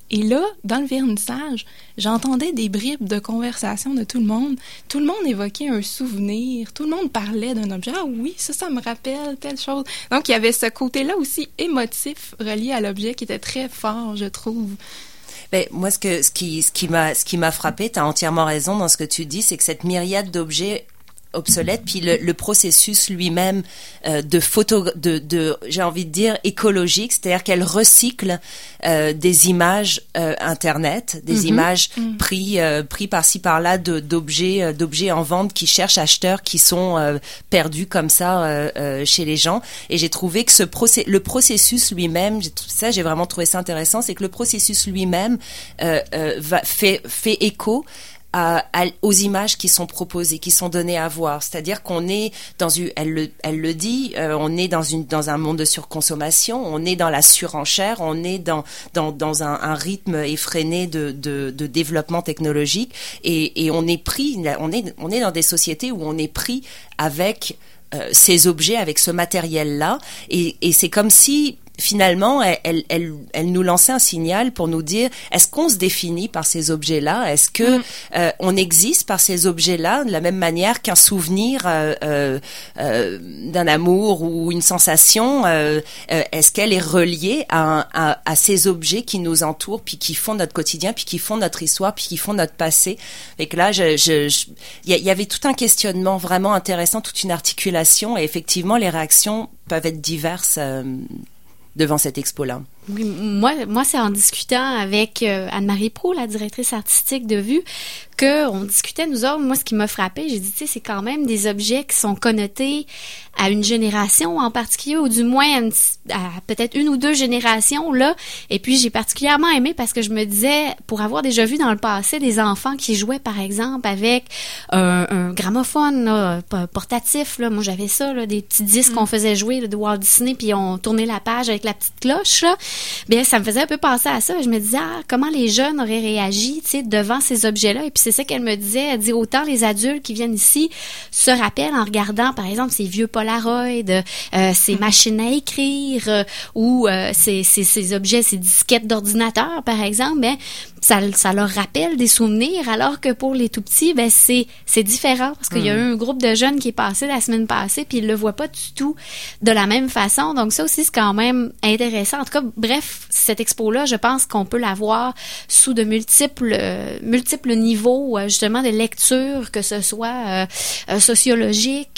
Et là, dans le vernissage, j'entendais des bribes de conversation de tout le monde. Tout le monde évoquait un souvenir. Tout le monde parlait d'un objet. Ah oui, ça me rappelle telle chose. Donc, il y avait ce côté-là aussi émotif relié à l'objet qui était très fort, je trouve. Ben, moi, ce qui m'a frappé, t'as entièrement raison dans ce que tu dis, c'est que cette myriade d'objets obsolète, puis le processus lui-même j'ai envie de dire écologique, c'est-à-dire qu'elle recycle des images internet, des images pris par-ci par-là d'objets en vente qui cherchent acheteurs qui sont perdus comme ça chez les gens. Et j'ai trouvé que le processus lui-même, j'ai vraiment trouvé ça intéressant, c'est que le processus lui-même fait écho aux images qui sont proposées, qui sont données à voir. C'est-à-dire qu'on est elle le dit, on est dans un monde de surconsommation, on est dans la surenchère, on est dans un rythme effréné de développement technologique et on est dans des sociétés où on est pris avec ces objets, avec ce matériel-là et c'est comme si finalement, elle nous lançait un signal pour nous dire, est-ce qu'on se définit par ces objets-là? Est-ce que on existe par ces objets-là de la même manière qu'un souvenir d'un amour ou une sensation? Est-ce qu'elle est reliée à ces objets qui nous entourent, puis qui font notre quotidien, puis qui font notre histoire, puis qui font notre passé? Et que là, il y avait tout un questionnement vraiment intéressant, toute une articulation, et effectivement, les réactions peuvent être diverses devant cette expo-là. Oui, moi, c'est en discutant avec Anne-Marie Proulx, la directrice artistique de Vue, qu'on discutait, nous autres. Moi, ce qui m'a frappé, j'ai dit, tu sais, c'est quand même des objets qui sont connotés à une génération en particulier, ou du moins à peut-être une ou deux générations, là. Et puis, j'ai particulièrement aimé parce que je me disais, pour avoir déjà vu dans le passé des enfants qui jouaient, par exemple, avec un gramophone là, portatif, là. Moi, j'avais ça, là, des petits disques qu'on faisait jouer là, de Walt Disney, puis on tournait la page avec la petite cloche, là. Bien, ça me faisait un peu penser à ça. Je me disais, comment les jeunes auraient réagi, tu sais, devant ces objets-là. Et puis, c'est ça qu'elle me disait. Elle dit, autant les adultes qui viennent ici se rappellent en regardant, par exemple, ces vieux Polaroid, ces machines à écrire, ou ces objets, ces disquettes d'ordinateur, par exemple, ben, ça leur rappelle des souvenirs, alors que pour les tout-petits, ben, c'est différent, parce qu'il y a eu un groupe de jeunes qui est passé la semaine passée, puis ils le voient pas du tout de la même façon. Donc, ça aussi, c'est quand même intéressant. En tout cas, bref, cette expo-là, je pense qu'on peut la voir sous de multiples niveaux, justement, de lecture, que ce soit sociologique,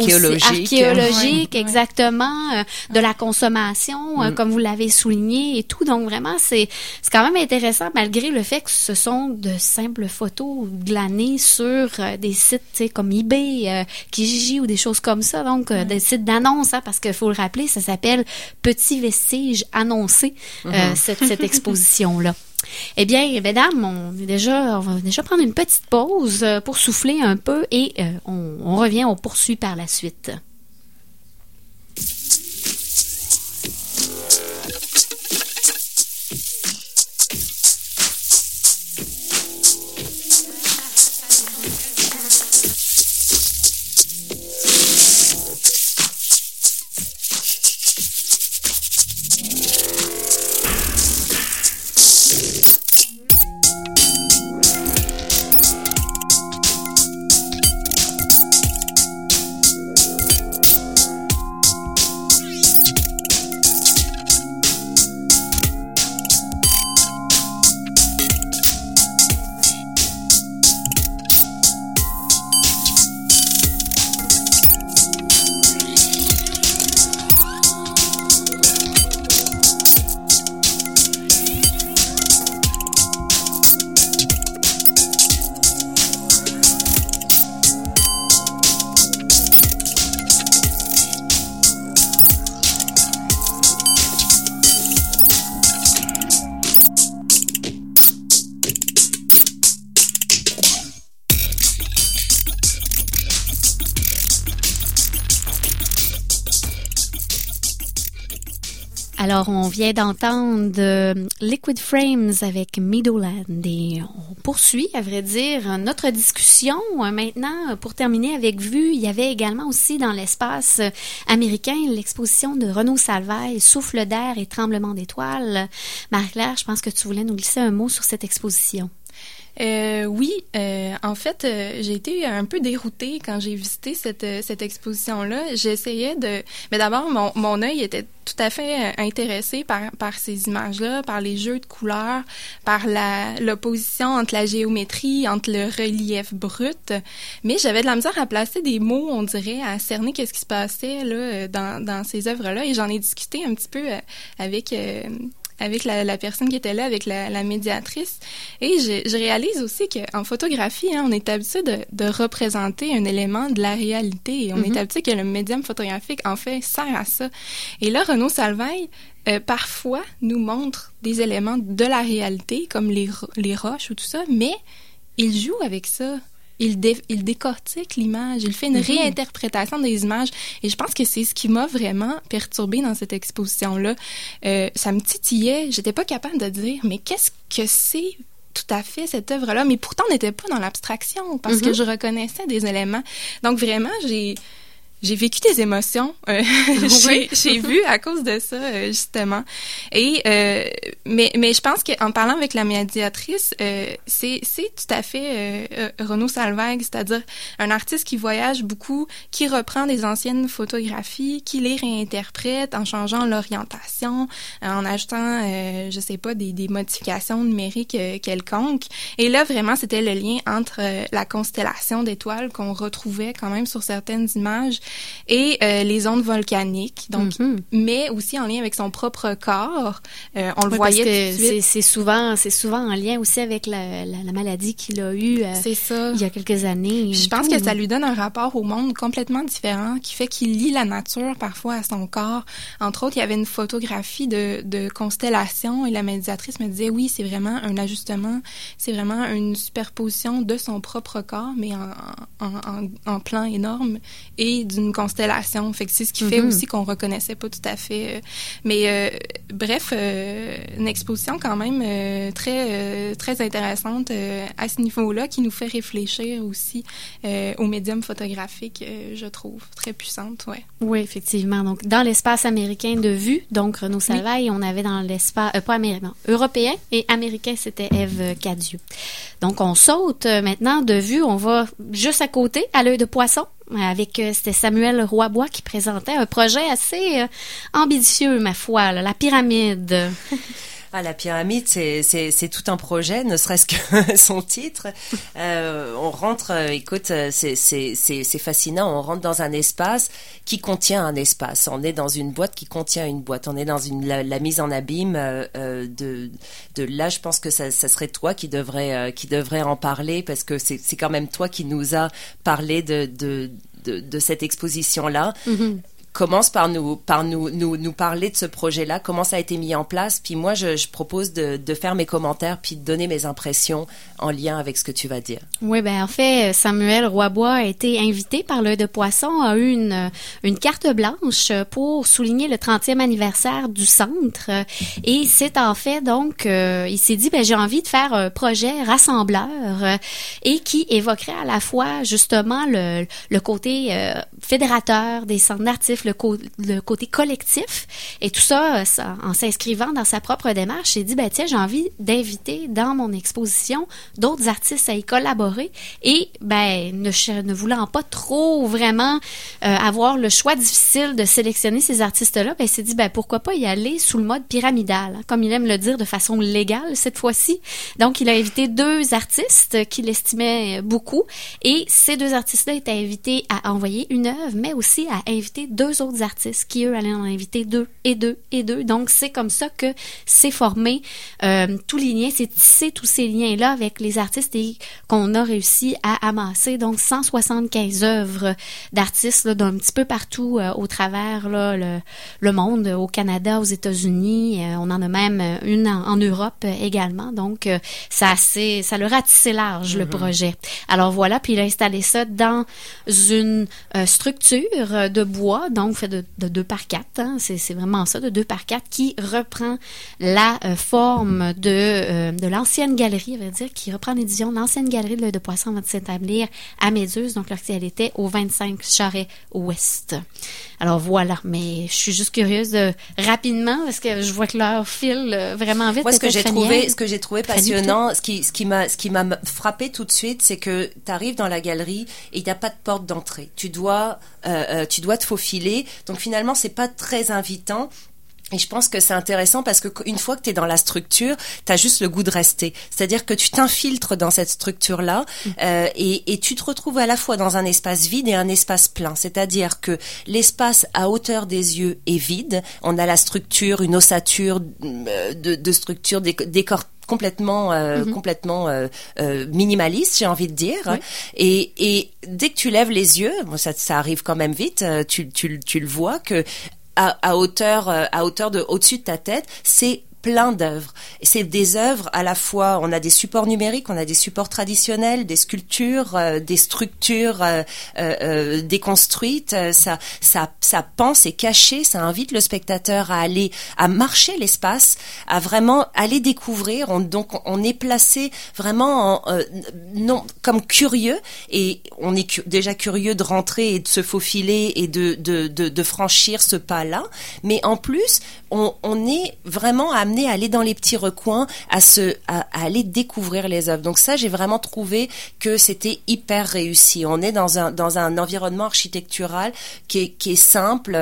archéologique, exactement, de la consommation, comme vous l'avez souligné et tout. Donc, vraiment, c'est quand même intéressant, malgré le fait que ce sont de simples photos glanées sur des sites comme eBay, Kijiji ou des choses comme ça. Donc, des sites d'annonces, hein, parce qu'il faut le rappeler, ça s'appelle Petit Vestige annoncé, cette exposition-là. Eh bien, mesdames, on va déjà prendre une petite pause pour souffler un peu et on revient, on poursuit par la suite. Alors, on vient d'entendre Liquid Frames avec Meadowland et on poursuit, à vrai dire, notre discussion. Maintenant, pour terminer avec Vue, il y avait également aussi dans l'espace américain l'exposition de Renaud Salvaille, Souffle d'air et tremblement d'étoiles. Marie-Claire, je pense que tu voulais nous glisser un mot sur cette exposition. Oui, en fait, j'ai été un peu déroutée quand j'ai visité cette exposition-là. J'essayais mais d'abord, mon œil était tout à fait intéressé par ces images-là, par les jeux de couleurs, par l'opposition entre la géométrie, entre le relief brut. Mais j'avais de la misère à placer des mots, on dirait, à cerner qu'est-ce qui se passait là dans ces œuvres-là. Et j'en ai discuté un petit peu avec la personne qui était là, avec la médiatrice. Et je réalise aussi qu'en photographie, on est habitué de représenter un élément de la réalité. Et on est habitué que le médium photographique, en fait, sert à ça. Et là, Renaud Salvaille, parfois, nous montre des éléments de la réalité, comme les roches ou tout ça, mais il joue avec ça. Il décortique l'image, il fait une réinterprétation des images et je pense que c'est ce qui m'a vraiment perturbée dans cette exposition-là. Ça me titillait, j'étais pas capable de dire mais qu'est-ce que c'est tout à fait cette œuvre-là, mais pourtant on n'était pas dans l'abstraction parce que je reconnaissais des éléments. Donc vraiment, j'ai vécu des émotions j'ai vu à cause de ça justement et mais je pense qu'en parlant avec la médiatrice c'est tout à fait Renaud Salvaille, c'est-à-dire un artiste qui voyage beaucoup, qui reprend des anciennes photographies, qui les réinterprète en changeant l'orientation, en ajoutant je sais pas des modifications numériques quelconques. Et là vraiment c'était le lien entre la constellation d'étoiles qu'on retrouvait quand même sur certaines images et les ondes volcaniques, donc, mais aussi en lien avec son propre corps. On le voyait tout de suite. C'est souvent en lien aussi avec la maladie qu'il a eue il y a quelques années. Je pense que ça lui donne un rapport au monde complètement différent, qui fait qu'il lie la nature parfois à son corps. Entre autres, il y avait une photographie de constellation et la médiatrice me disait oui, c'est vraiment un ajustement, c'est vraiment une superposition de son propre corps, mais en plan énorme et d'une constellation. Fait que c'est ce qui fait aussi qu'on reconnaissait pas tout à fait. Mais bref, une exposition quand même très intéressante à ce niveau-là, qui nous fait réfléchir aussi au médium photographique, je trouve, très puissante, ouais. Oui, effectivement. Donc, dans l'espace américain de Vue, donc Renaud Salvaille, on avait dans l'espace, pas américain, européen et américain, c'était Ève Cadieux. Donc, on saute maintenant de Vue, on va juste à côté, à l'œil de poisson, avec c'était Samuel Roybois qui présentait un projet assez ambitieux, ma foi, là, la pyramide. Ah, la pyramide, c'est tout un projet, ne serait-ce que son titre. On rentre, écoute, c'est fascinant. On rentre dans un espace qui contient un espace. On est dans une boîte qui contient une boîte. On est dans la mise en abîme de là. Je pense que ça serait toi qui devrais en parler, parce que c'est quand même toi qui nous a parlé de cette exposition-là. Commence par nous parler de ce projet-là, comment ça a été mis en place, puis moi je propose de faire mes commentaires puis de donner mes impressions en lien avec ce que tu vas dire. Oui, ben en fait, Samuel Roybois a été invité par l'œil de poisson, a eu une carte blanche pour souligner le 30e anniversaire du centre et c'est en fait donc il s'est dit j'ai envie de faire un projet rassembleur et qui évoquerait à la fois justement le côté fédérateur des centres d'artistes, le côté collectif et tout ça, en s'inscrivant dans sa propre démarche, j'ai dit tiens, j'ai envie d'inviter dans mon exposition d'autres artistes à y collaborer et ne voulant pas trop vraiment avoir le choix difficile de sélectionner ces artistes-là, il s'est dit pourquoi pas y aller sous le mode pyramidal, comme il aime le dire de façon légale cette fois-ci. Donc il a invité 2 artistes qu'il estimait beaucoup et ces 2 artistes-là étaient invités à envoyer une œuvre, mais aussi à inviter 2 autres artistes qui, eux, allaient en inviter 2 et 2 et 2. Donc, c'est comme ça que c'est formé tous les liens, c'est tissé tous ces liens-là avec les artistes et qu'on a réussi à amasser. Donc, 175 œuvres d'artistes là, d'un petit peu partout au travers là, le monde, au Canada, aux États-Unis. On en a même une en Europe également. Donc, ça leur a tissé large, le projet. Alors, voilà. Puis, il a installé ça dans une structure de bois. Donc, donc fait de 2x4, hein, c'est vraiment ça, de 2x4, qui reprend la forme de l'ancienne galerie, à vrai dire, qui reprend l'édition de l'ancienne galerie de l'Œil de Poisson va s'établir à Méduse, donc lorsqu'elle était au 25 Charest-Ouest. Alors voilà, mais je suis juste curieuse rapidement, parce que je vois que l'heure file vraiment vite. Moi, ce que j'ai trouvé passionnant, ce qui m'a frappé tout de suite, c'est que tu arrives dans la galerie et il n'y a pas de porte d'entrée. Tu dois te faufiler. Donc finalement, c'est pas très invitant. Et je pense que c'est intéressant parce que une fois que tu es dans la structure, tu as juste le goût de rester. C'est-à-dire que tu t'infiltres dans cette structure-là et tu te retrouves à la fois dans un espace vide et un espace plein. C'est-à-dire que l'espace à hauteur des yeux est vide. On a la structure, une ossature de structure, décor complètement minimaliste, j'ai envie de dire. Oui. Et dès que tu lèves les yeux, bon, ça arrive quand même vite, tu le vois que à hauteur de au-dessus de ta tête, c'est plein d'œuvres. Et c'est des œuvres à la fois, on a des supports numériques, on a des supports traditionnels, des sculptures, des structures déconstruites. Ça pense et caché, ça invite le spectateur à marcher l'espace, à vraiment aller découvrir. On est placé vraiment non comme curieux, et on est déjà curieux de rentrer et de se faufiler et de franchir ce pas-là. Mais en plus, on est vraiment amené à aller dans les petits recoins, à aller découvrir les œuvres. Donc ça, j'ai vraiment trouvé que c'était hyper réussi. On est dans un environnement architectural qui est simple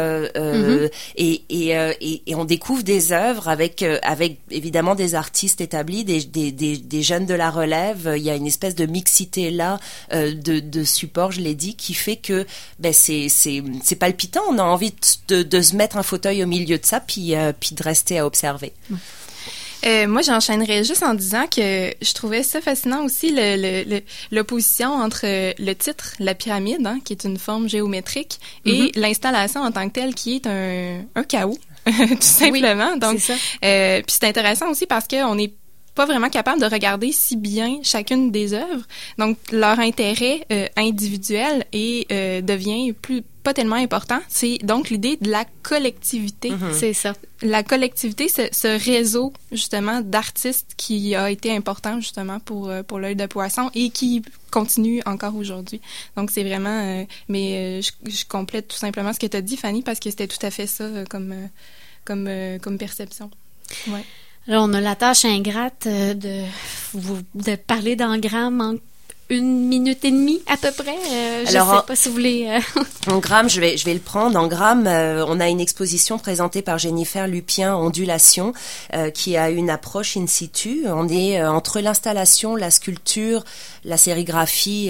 et on découvre des œuvres avec évidemment des artistes établis, des jeunes de la relève. Il y a une espèce de mixité là de support, je l'ai dit, qui fait que c'est palpitant. On a envie de se mettre un fauteuil au milieu de ça, puis de rester à observer. Moi, j'enchaînerais juste en disant que je trouvais ça fascinant aussi, l'opposition entre le titre, la pyramide, hein, qui est une forme géométrique, et l'installation en tant que telle, qui est un chaos, tout simplement. Oui, donc, c'est ça. Puis c'est intéressant aussi parce qu'on est pas vraiment capable de regarder si bien chacune des œuvres. Donc, leur intérêt individuel devient pas tellement important. C'est donc l'idée de la collectivité. C'est ça. La collectivité, ce réseau, justement, d'artistes qui a été important, justement, pour l'Œil de Poisson et qui continue encore aujourd'hui. Donc, c'est vraiment... je complète tout simplement ce que tu as dit, Fanny, parce que c'était tout à fait ça comme perception. Ouais. Alors, on a la tâche ingrate de parler d'engrammes en 1 minute et demie à peu près. Alors, je sais pas si vous voulez... Engramme, je vais le prendre. Engramme, on a une exposition présentée par Jennifer Lupien, Ondulation, qui a une approche in situ. On est entre l'installation, la sculpture, la sérigraphie...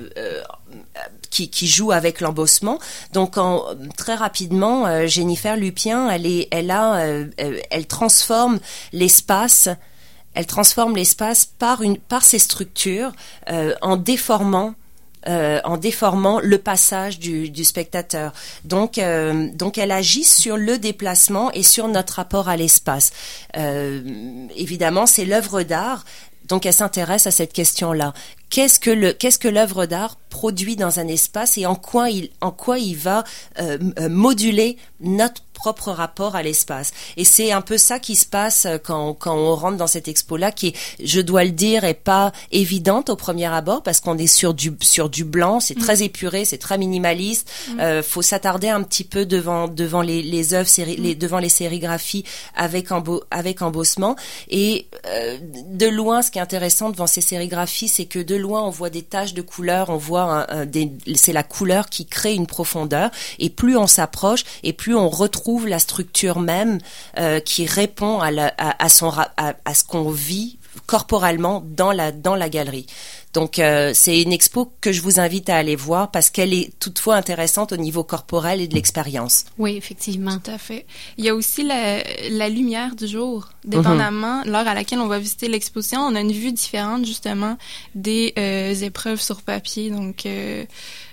qui joue avec l'embossement. Donc très rapidement, Jennifer Lupien, elle transforme l'espace. Elle transforme l'espace par ses structures en déformant le passage du spectateur. Donc elle agit sur le déplacement et sur notre rapport à l'espace. Évidemment, c'est l'œuvre d'art. Donc elle s'intéresse à cette question-là. Qu'est-ce que l'œuvre d'art produit dans un espace et en quoi il va moduler notre propre rapport à l'espace. Et c'est un peu ça qui se passe quand on rentre dans cette expo-là, qui est, je dois le dire, est pas évidente au premier abord parce qu'on est sur du blanc, c'est très épuré, c'est très minimaliste. Faut s'attarder un petit peu devant les œuvres, devant les sérigraphies avec embossement. Et de loin, ce qui est intéressant devant ces sérigraphies, c'est que de loin, on voit des taches de couleur, on voit c'est la couleur qui crée une profondeur. Et plus on s'approche, et plus on retrouve la structure même qui répond à ce qu'on vit corporellement dans la galerie. Donc c'est une expo que je vous invite à aller voir parce qu'elle est toutefois intéressante au niveau corporel et de l'expérience. Oui, effectivement. Tout à fait. Il y a aussi la lumière du jour. Dépendamment l'heure à laquelle on va visiter l'exposition, on a une vue différente justement des épreuves sur papier. Donc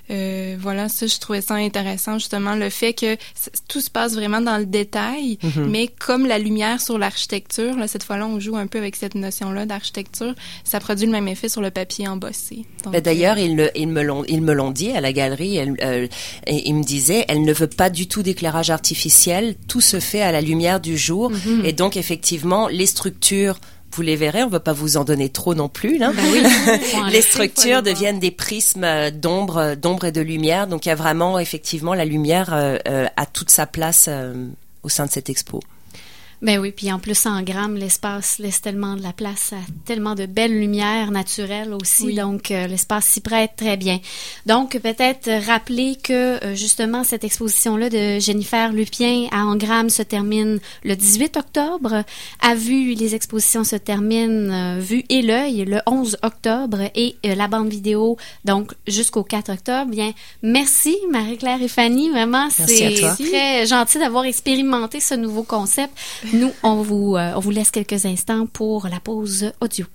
Voilà, ça, je trouvais ça intéressant, justement, le fait que tout se passe vraiment dans le détail, mais comme la lumière sur l'architecture, là, cette fois-là, on joue un peu avec cette notion-là d'architecture, ça produit le même effet sur le papier embossé. Donc, d'ailleurs, ils me l'ont dit à la galerie, ils me disaient, elle ne veut pas du tout d'éclairage artificiel, tout se fait à la lumière du jour, et donc, effectivement, les structures, vous les verrez, on ne va pas vous en donner trop non plus, là. Ben oui, les structures deviennent des prismes d'ombre et de lumière. Donc, il y a vraiment, effectivement, la lumière a toute sa place au sein de cette expo. Ben oui, puis en plus en grammes, l'espace laisse tellement de la place à tellement de belles lumières naturelles aussi, donc l'espace s'y prête très bien. Donc peut-être rappeler que justement cette exposition-là de Jennifer Lupien à Engramme se termine le 18 octobre. À Vue, les expositions se terminent Vue et l'œil le 11 octobre et la bande vidéo donc jusqu'au 4 octobre. Bien, merci Marie-Claire et Fanny, vraiment c'est très gentil d'avoir expérimenté ce nouveau concept. Nous, on vous laisse quelques instants pour la pause audio.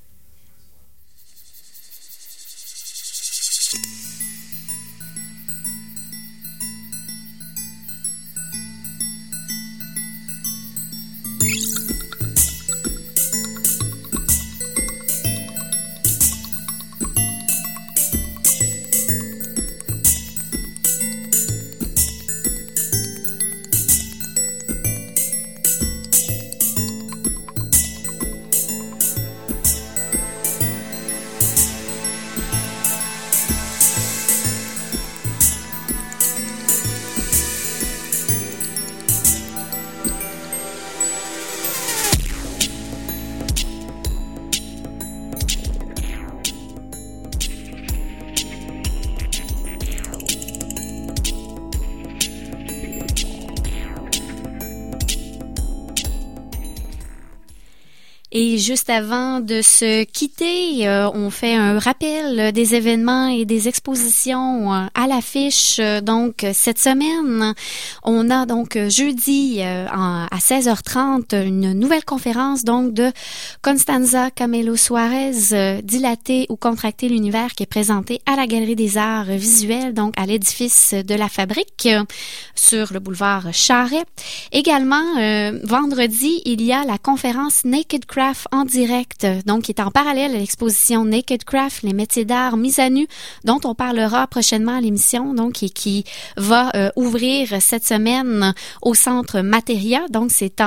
Et juste avant de se quitter, on fait un rappel des événements et des expositions à l'affiche. Donc, cette semaine, on a donc jeudi à 16h30 une nouvelle conférence donc de Constanza Camelo Suarez, Dilater ou contracter l'univers, qui est présentée à la Galerie des Arts Visuels, donc à l'édifice de la Fabrique sur le boulevard Charret. Également, vendredi, il y a la conférence Naked Craft en direct, donc qui est en parallèle à l'exposition Naked Craft, les métiers d'art mis à nu, dont on parlera prochainement à l'émission, donc et qui va ouvrir cette semaine au Centre Materia. Donc c'est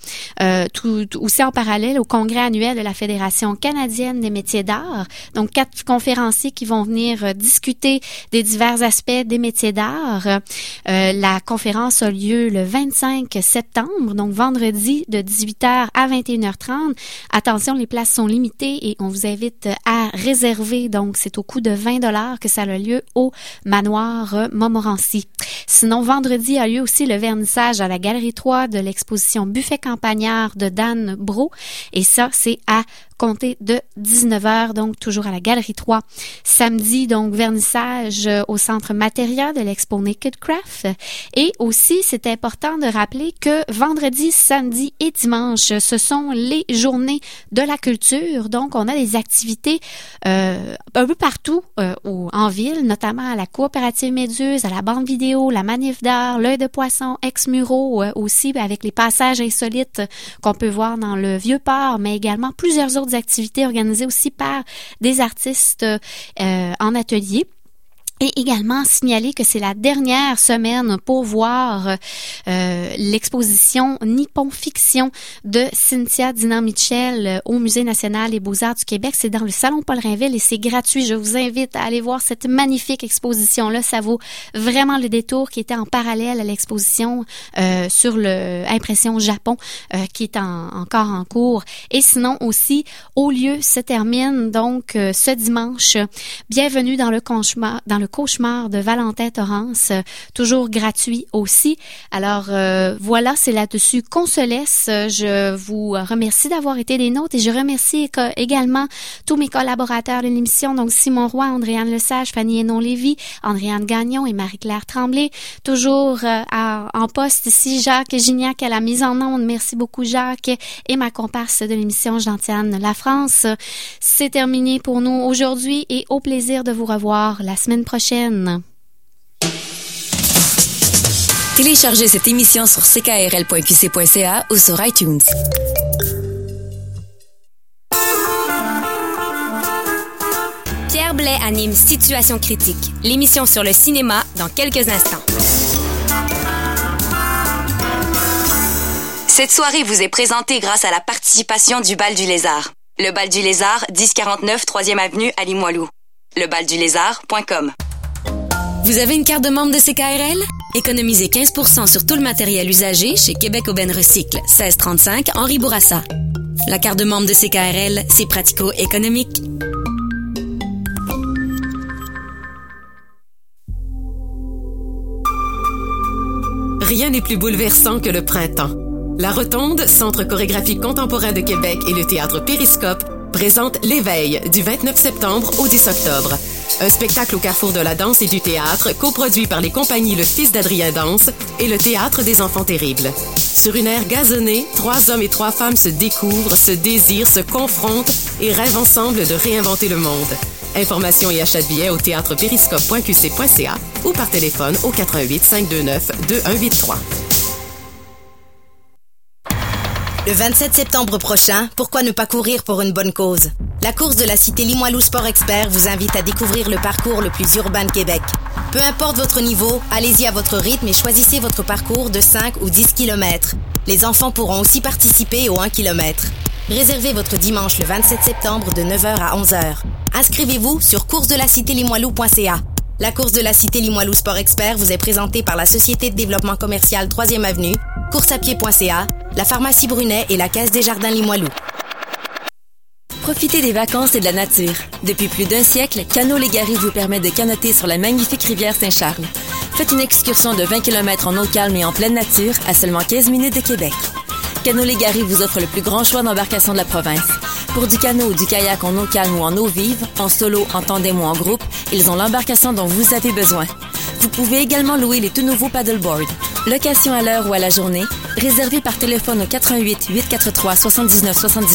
aussi en parallèle au congrès annuel de la Fédération canadienne des métiers d'art. Donc 4 conférenciers qui vont venir discuter des divers aspects des métiers d'art. La conférence a lieu le 25 septembre, donc vendredi de 18h à 21h30. Attention, les places sont limitées et on vous invite à réserver. Donc, c'est au coût de 20$ que ça a lieu au Manoir Montmorency. Sinon, vendredi a lieu aussi le vernissage à la Galerie 3 de l'exposition Buffet Campagnard de Dan Brault. Et ça, c'est à compter de 19h, donc toujours à la Galerie 3. Samedi, donc, vernissage au Centre Materia de l'expo Naked Craft. Et aussi, c'est important de rappeler que vendredi, samedi et dimanche, ce sont les journées de la culture. Donc, on a des activités un peu partout en ville, notamment à la Coopérative Méduse, à la bande vidéo, la Manif d'art, l'Œil de Poisson, Ex-Muro, aussi avec les passages insolites qu'on peut voir dans le Vieux-Port, mais également plusieurs autres activités organisées aussi par des artistes en atelier. Et également signaler que c'est la dernière semaine pour voir l'exposition Nippon Fiction de Cynthia Dinan-Mitchell au Musée national des Beaux-Arts du Québec. C'est dans le Salon Paul Rainville et c'est gratuit. Je vous invite à aller voir cette magnifique exposition-là. Ça vaut vraiment le détour, qui était en parallèle à l'exposition sur le Impression Japon qui est encore en cours. Et sinon aussi, Au lieu se termine donc ce dimanche. Bienvenue dans le cauchemar de Valentin Torrance, toujours gratuit aussi. Alors voilà, c'est là-dessus qu'on se laisse. Je vous remercie d'avoir été des nôtres et je remercie également tous mes collaborateurs de l'émission, donc Simon Roy, Andréane Lesage, Fanny Hénon-Lévy, Andréane Gagnon et Marie-Claire Tremblay. Toujours en poste ici, Jacques Gignac à la mise en onde. Merci beaucoup Jacques, et ma comparse de l'émission, Gentiane La France. C'est terminé pour nous aujourd'hui et au plaisir de vous revoir la semaine prochaine. prochaine. Téléchargez cette émission sur ckrl.qc.ca ou sur iTunes. Pierre Blais anime Situation critique, l'émission sur le cinéma dans quelques instants. Cette soirée vous est présentée grâce à la participation du Bal du Lézard. Le Bal du Lézard, 1049 3e Avenue à Limoilou. Lebaldulézard.com. Vous avez une carte de membre de CKRL? Économisez 15% sur tout le matériel usagé chez Québec Aubaine Recycle, 1635 Henri Bourassa. La carte de membre de CKRL, c'est pratico-économique. Rien n'est plus bouleversant que le printemps. La Rotonde, Centre chorégraphique contemporain de Québec et le Théâtre Périscope présentent l'Éveil du 29 septembre au 10 octobre. Un spectacle au carrefour de la danse et du théâtre coproduit par les compagnies Le Fils d'Adrien Danse et le Théâtre des Enfants Terribles. Sur une aire gazonnée, 3 hommes et 3 femmes se découvrent, se désirent, se confrontent et rêvent ensemble de réinventer le monde. Informations et achats de billets au théâtreperiscope.qc.ca ou par téléphone au 88 529 2183. Le 27 septembre prochain, pourquoi ne pas courir pour une bonne cause? La course de la Cité Limoilou Sport Expert vous invite à découvrir le parcours le plus urbain de Québec. Peu importe votre niveau, allez-y à votre rythme et choisissez votre parcours de 5 ou 10 km. Les enfants pourront aussi participer au 1 km. Réservez votre dimanche le 27 septembre de 9h à 11h. Inscrivez-vous sur coursdelacitélimoilou.ca. La course de la Cité Limoilou Sport Expert vous est présentée par la Société de développement commercial 3e Avenue, courseapied.ca, la pharmacie Brunet et la Caisse des Jardins Limoilou. Profitez des vacances et de la nature. Depuis plus d'un siècle, Canot Légaré vous permet de canoter sur la magnifique rivière Saint-Charles. Faites une excursion de 20 km en eau calme et en pleine nature à seulement 15 minutes de Québec. Canot Légaré vous offre le plus grand choix d'embarcations de la province. Pour du canot ou du kayak en eau calme ou en eau vive, en solo, en tandem ou en groupe, ils ont l'embarcation dont vous avez besoin. Vous pouvez également louer les tout nouveaux paddleboards. Location à l'heure ou à la journée, réservez par téléphone au 88 843 79 79